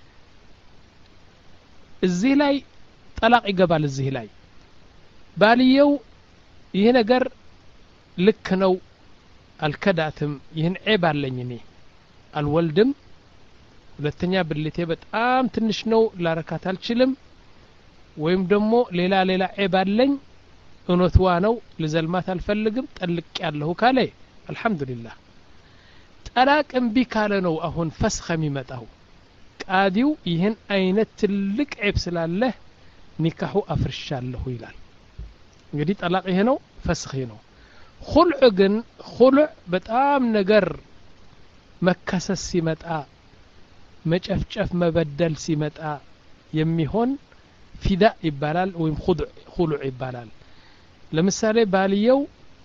እዚህ ላይ ጠላቅ ይገባል እዚህ ላይ ባልየው ይሄ ነገር ልክ ነው አልከዳትም ይሄን ዒብ አለኝ እኔ አልወልድም ሁለተኛ ብልቴ በጣም ትንሽ ነው ላረካት አልችልም ወይም ደግሞ ሌላ ሌላ ዒብ አለኝ እውነትዋ ነው ለዘልማት አልፈልግም ጠልቅ ያለው ካለ አልহামዱሊላህ ጠላቅ እምቢ ካለ ነው አሁን ፈስኽ የሚመጣው ቃዲው ይሄን አይነት ትልቅ ዒብ ስላለ ኒካሁ አፍርሻለሁ ይላል እንግዲህ ጠላቅ ይሄ ነው ፈስኽ ነው ኹልዕ ግን ኹልዕ በጣም ነገር መከሰስ ሲመጣ መጨፍጨፍ መበደል ሲመጣ የሚሆን ፊዳ ይባላል ወይም ኹዱዕ ኹሉዕ ይባላል ለምሳሌ ባልየው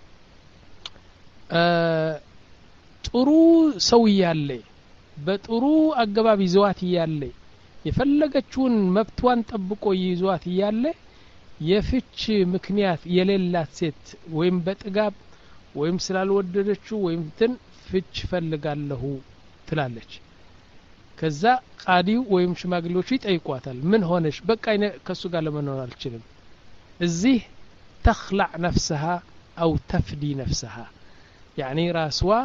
ጥሩ ሰው ያለ በጥሩ አገባብ ይዟት ያለ የፈለገችውን መብቷን ጠብቆ ይዟት ያለ የፍች ምክንያት የሌላት ሴት ወይም በጥጋብ ወይም ስላልወደደችው ወይም ትን ፍች ፈልጋለሁ ትላለች ከዛ ቃዲው ወይም ሽማግሌዎች ይጠይቋታል ምን ሆነሽ በቃ ከሱ ጋር ለመኖር አልችልም እዚህ تخلع نفسها أو تفدي نفسها يعني راسوا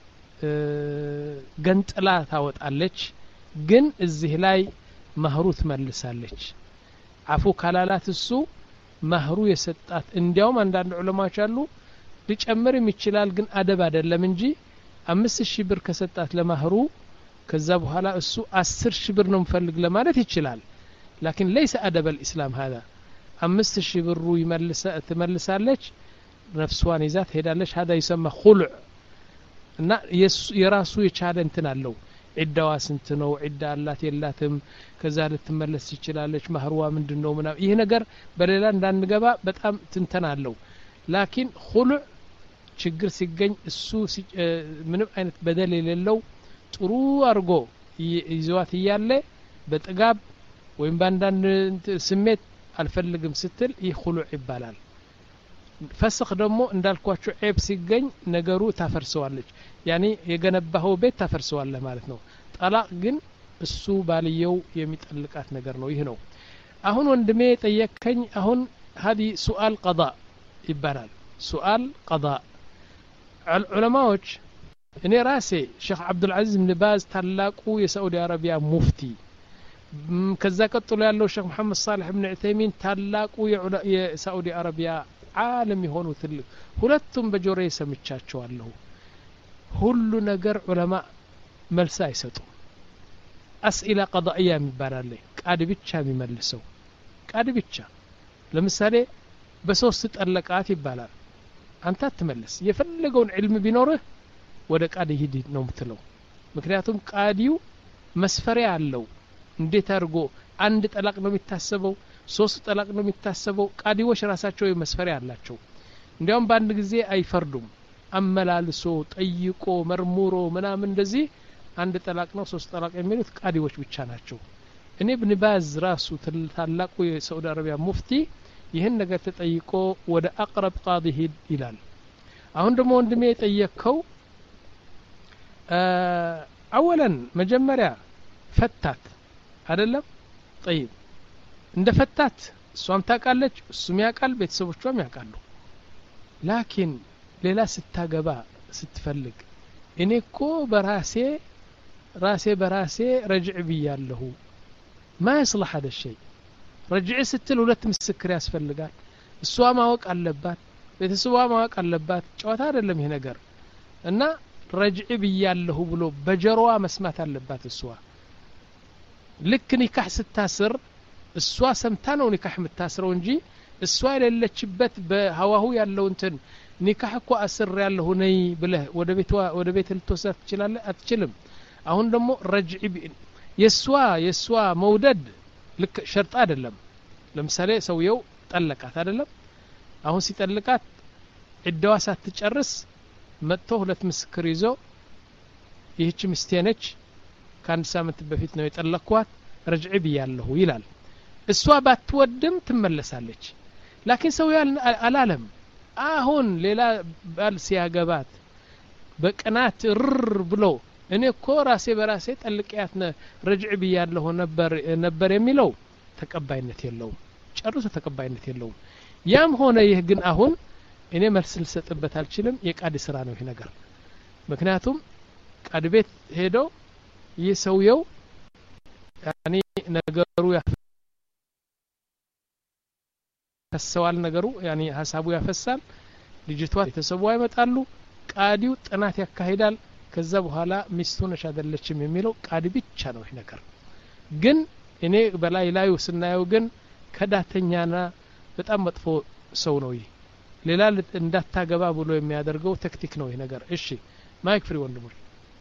ገንጥላ ታወጣለች ግን እዚህ ላይ መህሩ ትመልሳለች አፉ ካላላት እሱ መህሩ የሰጣት እንዲያውም አንዳንድ ዑለማዎች አሉ ሊጨምርም ይችላል ግን አደብ አይደለም እንጂ አምስት ሺህ ብር ከሰጣት ለመህሩ ከዛ በኋላ እሱ አስር ሺህ ብር ነው ምፈልግ ለማለት ይችላል لكن ليس أدب الإسلام هذا አምስት ሺህ ብሩ ይመልሳ ትመልሳለች ነፍሷን ይዛት ሄዳለች هذا يسمى خلع እና የራሱ የቻለ እንትን አለው ዒዳዋ ስንት ነው ዒዳ አላት የላትም ከዛ ልትመለስ ይችላለች መህሩዋ ምንድነው ምናምን ይሄ ነገር በሌላ እንዳንገባ በጣም ትንተና አለው ላኪን ኹሉዕ ችግር ሲገኝ እሱ ምንም አይነት በደል የሌለው ጥሩ አርጎ ይዟት ይያለ በጥጋብ ወይም ባንዳንድ ስሜት አልፈልግም ስትል ይህ ኹሉዕ ይባላል ፈስኽ ደግሞ እንዳልኳችሁ ዒብ ሲገኝ ነገሩ ታፈርሰዋለች ያኒ የገነባው ቤት ታፈርሰዋለህ ማለት ነው ጠላቅ ግን እሱ ባልየው የሚጠልቃት ነገር ነው ይሄ ነው አሁን ወንድሜ ጠየከኝ አሁን هذه سؤال قضاء ይባላል سؤال قضاء ዑለማዎች እኔ ራሴ ሼክ አብዱል አዚዝ ኢብኑ ባዝ ታላቁ የሳዑዲ አረቢያ ሙፍቲ ከዛ ቀጥሎ ያለው ሼክ መሐመድ ሳሊህ ኢብኑ ዑተይሚን ታላቁ የሳዑዲ አረቢያ ዓለም የሆኑ ትልቅ ሁለቱም በጆሮዬ ሰምቻቸዋለሁ ሁሉ ነገር ዑለማ መልስ አይሰጡም አስኢላ ቀዳኢያ የሚባላል ቃድ ብቻ የሚመልሰው ቃድ ብቻ ለምሳሌ በሶስት ጠለቃት ይባላል አንተ አትመልስ የፈለገውን ዒልም ቢኖርህ ወደ ቃዲ ሂድ ነው የምትለው ምክንያቱም ቃዲው መስፈሪያ አለው እንዴት አድርጎ አንድ ጠላቅ ነው የሚታሰበው ሶስት ጠላቅ ነው የሚታሰበው ቃዲዎች ራሳቸው መስፈሪያ አላቸው እንዲያውም በአንድ ጊዜ አይፈርዱም አመላልሶ ጠይቆ መርሙሮ ምናምን እንደዚህ አንድ ጠላቅ ነው ሶስት ጠላቅ የሚሉት ቃዲዎች ብቻ ናቸው እኔ ኢብኑ ባዝ ራሱ ታላቁ የሳዑዲ አረቢያ ሙፍቲ ይህን ነገር ተጠይቆ ወደ አቅረብ ቃዲ ሂድ ይላል አሁን ደግሞ ወንድሜ የጠየቀው አወለን መጀመሪያ ፈታት አይደለም طيب እንደ ፈታት እሷም ታውቃለች እሱም ያውቃል ቤተሰቦቿም ያውቃሉ ላኪን ሌላ ስታገባ ስትፈልግ እኔ እኮ በራሴ ራሴ በራሴ ረጅዕ ብያለሁ ما يصلح هذا الشيء ረጅዕ ስትል ሁለት ምስክር ያስፈልጋል እሷ ማወቅ አለባት ቤተሰቧ ማወቅ አለባት ጨዋታ አይደለም ይሄ ነገር እና ረጅዕ ብያለሁ ብሎ በጀሮዋ መስማት አለባት እሷ ልክ ኒካህ ስታስር እሷ ሰምታ ነው ኒካህ የምታስረው እንጂ እሷ የሌለችበት በሐዋሁ ያለው እንትን ኒካህ እኮ አስር ያለው ነይ ብለህ ወደ ቤቷ ወደ ቤት ልትወስዳት ትችላለህ አትችልም አሁን ደግሞ ረጅዕ የሷ የሷ መውደድ ልክ ሸርጥ አይደለም ለምሳሌ ሰውየው ጠለቃት አይደለም አሁን ሲጠልቃት ዕዳዋ ሳትጨርስ መጥቶ ሁለት ምስክር ይዞ ይህች ሚስቴ ነች ከአንድ ሳምንት በፊት ነው የጠለቅኳት ረጅዕ ብያለሁ ይላል እሷ ባትወድም ትመለሳለች ላኪን ሰውየው አላለም አሁን ሌላ ባል ሲያገባት በቀናት ርር ብሎ እኔ እኮ ራሴ በራሴ ጠልቂያት ረጅዕ ብያለሁ ነበር ነበር የሚለው ተቀባይነት የለውም ጨርሶ ተቀባይነት የለውም ያም ሆነ ይህ ግን አሁን እኔ መልስ ልሰጥበት አልችልም የቃዲ ስራ ነው ይሄ ነገር ምክንያቱም ቃዲ ቤት ሄዶ ይህ ሰውየው ያኒ ነገሩ ያፈሰዋል ነገሩ ያኒ ሐሳቡ ያፈሳል ልጅቷ የተሰቡ አይመጣሉ ቃዲው ጥናት ያካሂዳል ከዛ በኋላ ሚስቱ ነሽ አይደለችም የሚለው ቃዲ ብቻ ነው ይሄ ነገር ግን እኔ በላይ ላዩ ስናየው ግን ከዳተኛና በጣም መጥፎ ሰው ነው ይሄ ሌላ እንዳታገባ ብሎ የሚያደርገው ታክቲክ ነው ይሄ ነገር እሺ ማይክ ፍሪ ወንድሞች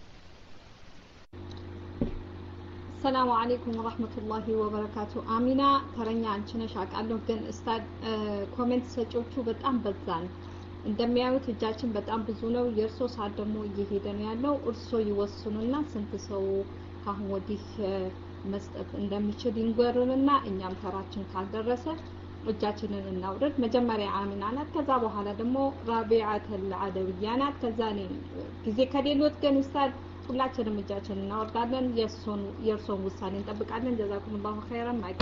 ሰላም አለይኩም ወራህመቱላሂ ወበረካቱ አሚና ተረኛ አንቺ ነሽ አቃለሁ ግን እስታድ ኮሜንት ሰጪዎቹ በጣም በዛን እንደሚያዩት እጃችን በጣም ብዙ ነው የርሶ ሰዓት ደግሞ እየሄደ ነው ያለው እርሶ ይወስኑና ስንት ሰው ካሁን ወዲህ መስጠት እንደሚችል ይንገሩንና እኛም ተራችን ካልደረሰ እጃችንን እናውረድ መጀመሪያ አሚና ናት ከዛ በኋላ ደግሞ ራቢዓተል አደውያ ናት ከዛ ነው ጊዜ ከሌሎት ግን እስታድ ሁላችንም እጃችንን እናወርዳለን የርሶን የርሶን ውሳኔ እንጠብቃለን ጀዛኩሙላሁ ኸይራን ማይክ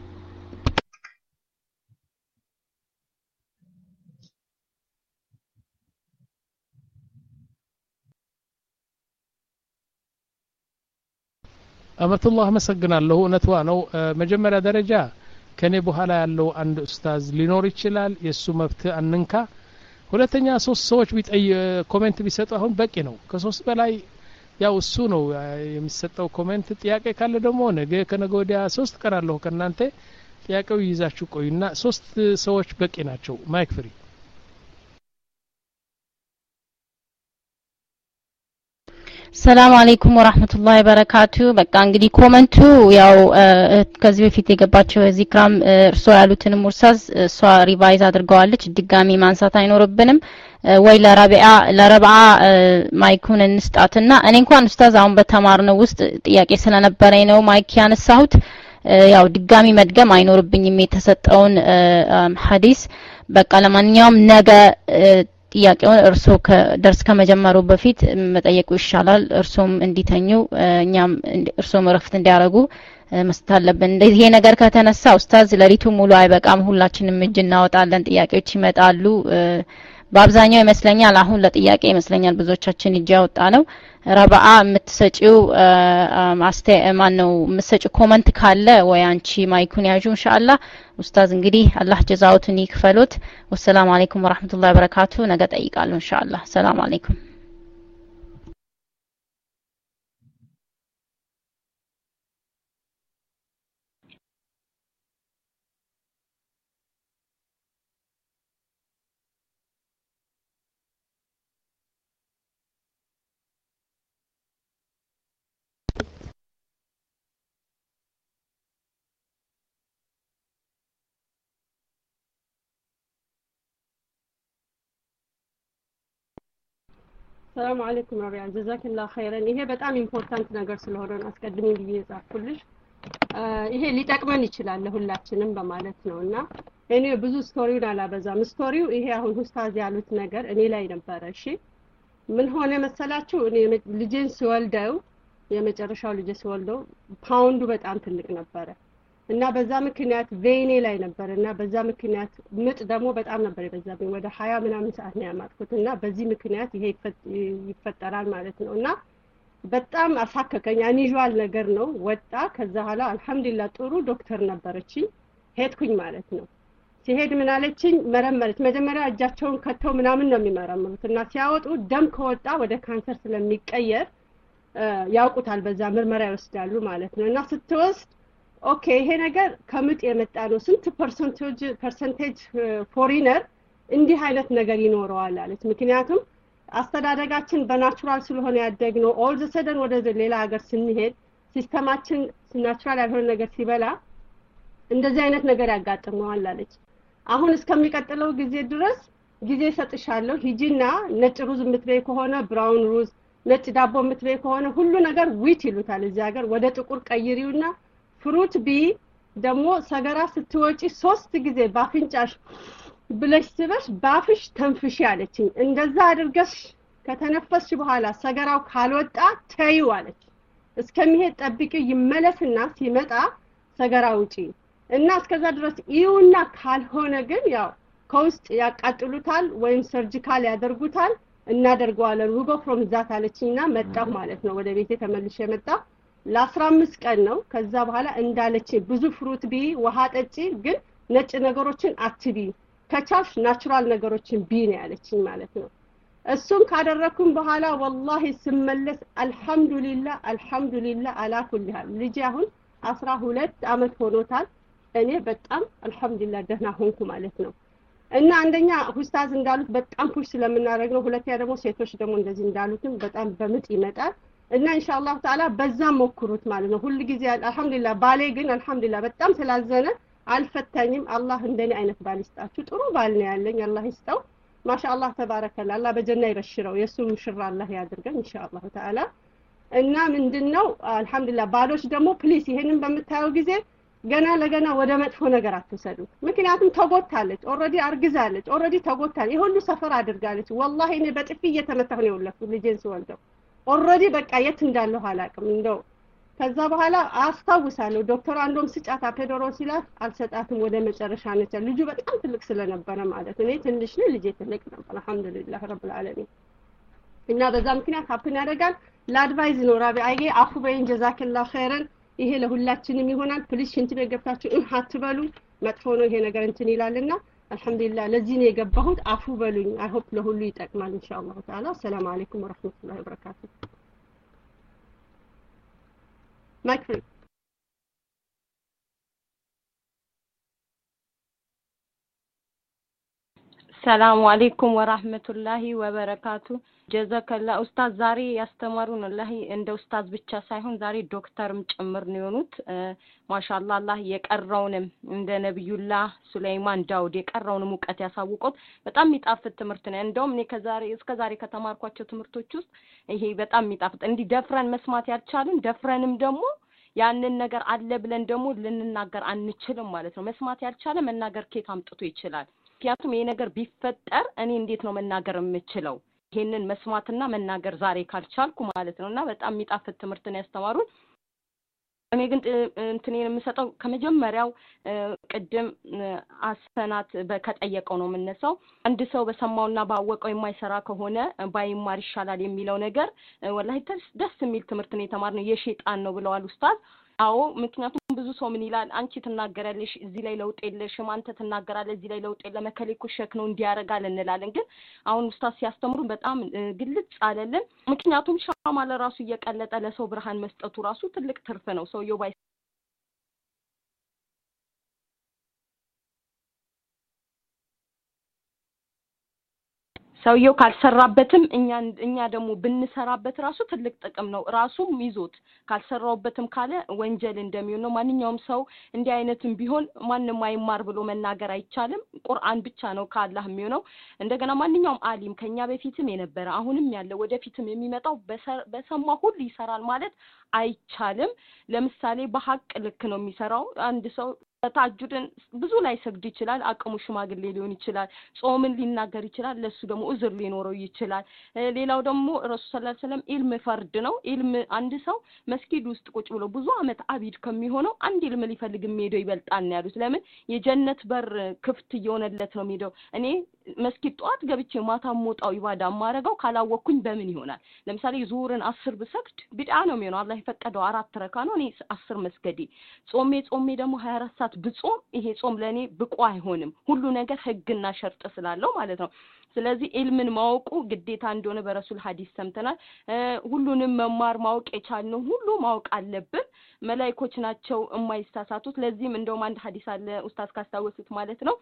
አመቱላህ መሰግናለሁ እነቷ ነው መጀመሪያ ደረጃ ከኔ በኋላ ያለው አንድ ኡስታዝ ሊኖር ይችላል የሱ መብት አንንካ ሁለተኛ ሶስት ሰዎች ቢጠይ ኮሜንት ቢሰጡ አሁን በቂ ነው ከሶስት በላይ ያው እሱ ነው የሚሰጠው ኮሜንት ጥያቄ ካለ ደግሞ ነገ ከነገ ወዲያ ሶስት ቀን አለው ከናንተ ጥያቄው ይዛችሁ ቆዩና ሶስት ሰዎች በቂ ናቸው ማይክ ፍሪ ሰላም አለይኩም ወራህመቱላሂ ወበረካቱ በቃ እንግዲህ ኮሜንቱ ያው ከዚህ በፊት የገባቸው ዚክራም እርሶ ያሉትን ሙርሳዝ እሷ ሪቫይዝ አድርገዋለች ድጋሚ ማንሳት አይኖርብንም ወይ ለራቢዓ ለረብዓ ማይኩን እንስጣትና እኔ እንኳን ኡስታዝ አሁን በተማርነው ውስጥ ጥያቄ ስለነበረኝ ነው ማይክ ያነሳሁት ያው ድጋሚ መድገም አይኖርብኝም የተሰጠውን ሐዲስ በቃ ለማንኛውም ነገ ጥያቄውን እርሶ ከደርስ ከመጀመሩ በፊት መጠየቁ ይሻላል እርሶም እንዲተኙ እኛም እርሶም ረፍት እንዲያረጉ መስታለብን እንደዚህ ይሄ ነገር ከተነሳ ኡስታዝ ለሪቱ ሙሉ አይበቃም ሁላችንም እጅ እናወጣለን ጥያቄዎች ይመጣሉ በአብዛኛው ይመስለኛል አሁን ለጥያቄ ይመስለኛል ብዙዎቻችን እጅ ያወጣ ነው ረባዓ የምትሰጪው ማስተ ማን ነው የምትሰጪው ኮሜንት ካለ ወይ አንቺ ማይኩን ያዡ ኢንሻአላህ ኡስታዝ እንግዲህ አላህ ጀዛውትን ይክፈሉት ወሰላሙ አለይኩም ወራህመቱላሂ ወበረካቱ ነገ ጠይቃለሁ ኢንሻአላህ ሰላም አለይኩም ሰላም አለይኩም ረቢዓ ጀዛከላሁ ኸይራን ይሄ በጣም ኢምፖርታንት ነገር ስለሆነ ነው አስቀድሜ ብዬ ጻፍኩልሽ ይሄ ሊጠቅመን ይችላል ለሁላችንም በማለት ነውና እኔ ብዙ ስቶሪውን አላበዛም ስቶሪው ይሄ አሁን ኡስታዝ ያሉት ነገር እኔ ላይ ነበረ እሺ ምን ሆነ መሰላችሁ እኔ ልጄን ሲወልደው የመጨረሻው ልጄ ሲወልደው ፓውንዱ በጣም ትልቅ ነበረ እና በዛ ምክንያት ቬኔ ላይ ነበርና በዛ ምክንያት ምጥ ደግሞ በጣም ነበር የበዛብኝ ወደ ሀያ ምናምን ሰዓት ነው ያማጥኩትና በዚህ ምክንያት ይሄ ይፈጠራል ማለት ነውና በጣም አሳከከኝ አንዩዋል ነገር ነው ወጣ ከዛ ኋላ አልহামዱሊላህ ጥሩ ዶክተር ነበረችኝ ሄድኩኝ ማለት ነው ሲሄድ ምን አለችኝ መረመረች መጀመሪያ እጃቸውን ከተው ምናምን ነው የሚመረምሩት እና ሲያወጡ ደም ከወጣ ወደ ካንሰር ስለሚቀየር ያውቁታል በዛ ምርመራ ይወስዳሉ ማለት ነው እና ስትወስድ ኦኬ ይሄ ነገር ከምጥ የመጣ ነው ስንት ፐርሰንቴጅ ፐርሰንቴጅ ፎሪነር እንዲህ አይነት ነገር ይኖረዋል አለች ምክንያቱም አስተዳደጋችን በናቹራል ስለሆነ ያደግነው ኦል ዘ ሰደን ወደ ሌላ ሀገር ስንሄድ ሲስተማችን ናቹራል ያልሆነ ነገር ሲበላ እንደዚህ አይነት ነገር ያጋጥመዋል አለች አሁን እስከሚቀጥለው ጊዜ ድረስ ጊዜ ሰጥሻለሁ ሂጂና ነጭ ሩዝ የምትበይ ከሆነ ብራውን ሩዝ ነጭ ዳቦ የምትበይ ከሆነ ሁሉ ነገር ዊት ይሉታል እዚህ ሀገር ወደ ጥቁር ቀይሪውና ፍሩት ቢ ደግሞ ሰገራ ስትወጪ ሶስት ጊዜ ባፍንጫሽ ብለሽ ስበሽ ባፍሽ ተንፍሺ አለችኝ እንደዛ አድርገሽ ከተነፈስሽ በኋላ ሰገራው ካልወጣ ተይው አለች እስከሚሄድ ጠብቂው ይመለስና ሲመጣ ሰገራ ውጪ እና እስከዛ ድረስ ይውና ካልሆነ ግን ያው ከውስጥ ያቃጥሉታል ወይም ሰርጂካል ያደርጉታል እናደርገዋለን ሩጎ ፍሮም ዛት አለችኝና መጣሁ ማለት ነው ወደ ቤቴ ተመልሼ መጣሁ ለ15 ቀን ነው ከዛ በኋላ እንዳለች ብዙ ፍሩት ቢ ውሃ ጠጪ ግን ነጭ ነገሮችን አትቢ ከቻልሽ ናቹራል ነገሮችን ቢ ነው ያለችኝ ማለት ነው እሱን ካደረኩም በኋላ والله ስመለስ አልহামዱሊላህ አልহামዱሊላህ አላ ኩል ሐል ልጅ አሁን አስራ ሁለት አመት ሆኖታል እኔ በጣም አልহামዱሊላህ ደህና ሆንኩ ማለት ነው እና አንደኛ ኡስታዝ እንዳሉት በጣም ፑሽ ስለምናደርግ ነው ሁለተኛ ደግሞ ሴቶች ደግሞ እንደዚህ እንዳሉትም በጣም በምጥ ይመጣል እና ኢንሻአላህ ተዓላ በዛ ሞክሩት ማለት ነው ሁሉ ጊዜ አልহামዱሊላህ ባሌ ግን አልহামዱሊላህ በጣም ስላዘነ አልፈታኝም አላህ እንደኔ አይነት ባል ይስጣችሁ ጥሩ ባል ነው ያለኝ አላህ ይስጠው ማሻአላህ ተባረከላህ አላህ በጀና ይበሽረው የሱ ሙሽራ አላህ ያድርገን ኢንሻአላህ ተዓላ እና ምንድነው አልহামዱሊላህ ባሎች ደግሞ ፕሊስ ይሄንን በመታየው ጊዜ ገና ለገና ወደ መጥፎ ነገር አትሰዱት ምክንያቱም ተጎታለች ኦሬዲ አርግዛለች ኦሬዲ ተጎታለች ይሁሉ ሰፈር አድርጋለች والله እኔ በጥፊ እየተመታሁ ነው ወለድኩ ልጄን ስወልደው ኦሬዲ በቃ የት እንዳለው አላቅም እንደው ከዛ በኋላ አስተዋውሳለሁ ዶክተር አንዶም ስጫታ ፔዶሮ ሲላት አልሰጣትም ወደ መጨረሻ ነች ልጁ በጣም ትልቅ ስለነበረ ማለት እኔ ትንሽ ነኝ ልጄ ትልቅ ነበር አልহামዱሊላህ ረብል ዓለሚን እና በዛ ምክንያት ሀፕን ያደርጋል ለአድቫይዝ ነው ራቢ አይጌ አፉ በይን ጀዛከላህ ኸይረን ይሄ ለሁላችንም ይሆናል ፕሊስ ሽንት ቤት ገብታችሁ አትበሉ መጥፎ ነው ይሄ ነገር እንትን ይላልና አልহামዱሊላህ ለዚህ ነው የገባሁት አፉ በሉኝ አይ ሆፕ ለሁሉ ይጠቅማል ኢንሻአላህ ተዓላ ሰላም አለይኩም ወራህመቱላሂ ወበረካቱ ማይክ ፍሪ ሰላም አለይኩም ወራህመቱላሂ ወበረካቱ ጀዛከላ ኡስታዝ ዛሬ ያስተማሩን አላህ እንደ ኡስታዝ ብቻ ሳይሆን ዛሬ ዶክተርም ጭምር ነው የሆኑት ማሻአላህ አላህ የቀረውንም እንደ ነብዩላህ ሱለይማን ዳውድ የቀረውን ሙቀት ያሳውቁት በጣም የሚጣፍጥ ትምህርት ነው እንደውም እኔ ከዛሬ እስከ ዛሬ ከተማርኳቸው ትምህርቶች ውስጥ ይሄ በጣም የሚጣፍጥ እንዲ ደፍረን መስማት ያልቻልን ደፍረንም ደግሞ ያንን ነገር አለ ብለን ደግሞ ልንናገር አንችልም ማለት ነው መስማት ያልቻለ መናገር ከየት አምጥቶ ይችላል ምክንያቱም ይሄ ነገር ቢፈጠር እኔ እንዴት ነው መናገር የምችለው ይሄንን መስማትና መናገር ዛሬ ካልቻልኩ ማለት ነውና በጣም የሚጣፍጥ ትምህርት ነው ያስተማሩን እኔ ግን እንትኔን የምሰጠው ከመጀመሪያው ቅድም አሰናት በከጠየቀው ነው የምነሳው አንድ ሰው በሰማውና ባወቀው የማይሰራ ከሆነ ባይማር ይሻላል የሚለው ነገር ወላሂ ደስ የሚል ትምህርት ነው የተማርነው የሸይጣን ነው ብለዋል ኡስታዝ አዎ ምክንያቱም ብዙ ሰው ምን ይላል አንቺ ትናገራለሽ እዚህ ላይ ለውጥ የለሽም አንተ ትናገራለህ እዚህ ላይ ለውጥ የለም መከለኩ ሸክ ነው እንዲያረጋል እንላለን ግን አሁን ኡስታዝ ሲያስተምሩ በጣም ግልጽ አለልን ምክንያቱም ሻማ ለራሱ እየቀለጠ ለሰው ብርሃን መስጠቱ ራሱ ትልቅ ትርፍ ነው ሰውየው ባይ ሰውየው ካልሰራበትም እኛ እኛ ደግሞ ብንሰራበት ራሱ ትልቅ ጥቅም ነው ራሱም ይዞት ካልሰራውበትም ካለ ወንጀል እንደሚሆን ነው ማንኛውም ሰው እንዲህ አይነትም ቢሆን ማንንም አይማር ብሎ መናገር አይቻልም ቁርአን ብቻ ነው ከአላህ የሚሆነው እንደገና ማንኛውም አሊም ከኛ በፊትም የነበረ አሁንም ያለ ወደፊትም የሚመጣው በሰማ ሁሉ ይሰራል ማለት አይቻልም ለምሳሌ በሐቅ ልክ ነው የሚሰራው አንድ ሰው ታጁድን ብዙ ላይ ሰግድ ይችላል አቅሙ ሽማግሌ ሊሆን ይችላል ጾምን ሊናገር ይችላል ለሱ ደግሞ ኡዝር ሊኖረው ይችላል ሌላው ደግሞ ረሱል ሰለላሁ ዐለይሂ ወሰለም ኢልም ፈርድ ነው ኢልም አንድ ሰው መስጊድ ውስጥ ቁጭ ብሎ ብዙ አመት አቢድ ከሚሆነው አንድ ኢልም ሊፈልግ የሚሄደው ይበልጣል ነው ያሉት ለምን የጀነት በር ክፍት እየሆነለት ነው የሚሄደው እኔ መስጊድ ጧት ገብቼ ማታ ሞጣው ኢባዳ ማረጋው ካላወኩኝ በምን ይሆናል? ለምሳሌ ዙሁርን አስር ብሰግድ ቢድዓ ነው የሚሆነው። አላህ የፈቀደው አራት ረካ ነው። እኔ አስር መስገዴ ጾሜ ጾሜ ደግሞ ሃያ አራት ሰዓት ብጾም ይሄ ጾም ለኔ ብቁ አይሆንም። ሁሉ ነገር ህግና ሸርጥ ስላለው ማለት ነው። ስለዚህ ኢልምን ማወቁ ግዴታ እንደሆነ በረሱል ሐዲስ ሰምተናል። ሁሉንም መማር ማወቅ የቻልነው ሁሉ ማወቅ አለብን። መላእክቶች ናቸው የማይሳሳቱት። ለዚህም እንደውም አንድ ሐዲስ አለ ኡስታዝ ካስታወሱት ማለት ነው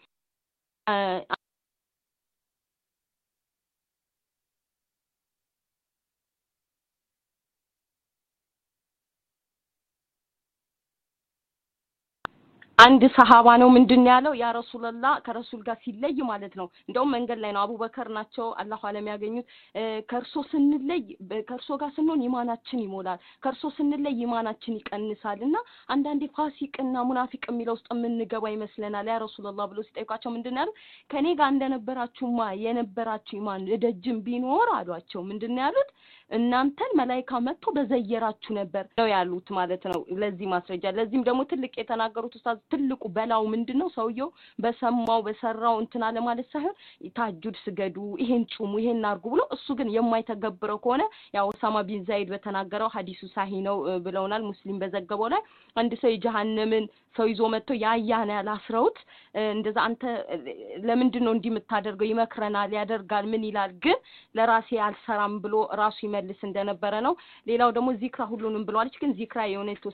አንድ ሰሃባ ነው ምንድን ያለው ያ ረሱላህ ከረሱል ጋር ሲለይ ማለት ነው እንደውም መንገድ ላይ ነው አቡበከር ናቸው አላህ ዓለም ያገኙት ከርሶ ስንለይ ከርሶ ጋር ስንሆን ኢማናችን ይሞላል ከርሶ ስንለይ ኢማናችን ይቀንሳልና አንዳንዴ ፋሲቅና ሙናፊቅ የሚለው ውስጥ የምንገባ ይመስለናል ያ ረሱላህ ብሎ ሲጠይቋቸው ምንድን ያለው ከኔ ጋር እንደነበራችሁማ የነበራችሁ ኢማን ደጅም ቢኖር አሏቸው ምንድን ያሉት እናንተን መላእክት መጥቶ በዘየራችሁ ነበር ነው ያሉት ማለት ነው ለዚህ ማስረጃ ለዚህም ደግሞ ትልቅ የተናገሩት ኡስታዝ ትልቁ በላው ምንድነው ሰውየው በሰማው በሰራው እንትና ለማለት ሳይሆን ታጁድ ስገዱ ይሄን ጾሙ ይሄን አርጉ ብሎ እሱ ግን የማይተገብረው ከሆነ ያው ኡሳማ ቢን ዘይድ በተናገረው ሐዲሱ ሳሂ ነው ብለውናል ሙስሊም በዘገበው ላይ አንድ ሰው የጀሃነምን ሰው ይዞ መጥቶ ያያና ያላስረውት እንደዛ አንተ ለምንድነው እንዲህ የምታደርገው ይመክረናል ያደርጋል ምን ይላል ግን ለራሴ አልሰራም ብሎ ራሱ ይመልስ እንደነበረ ነው ሌላው ደግሞ ዚክራ ሁሉንም ብለዋለች ግን ዚክራ የሆነ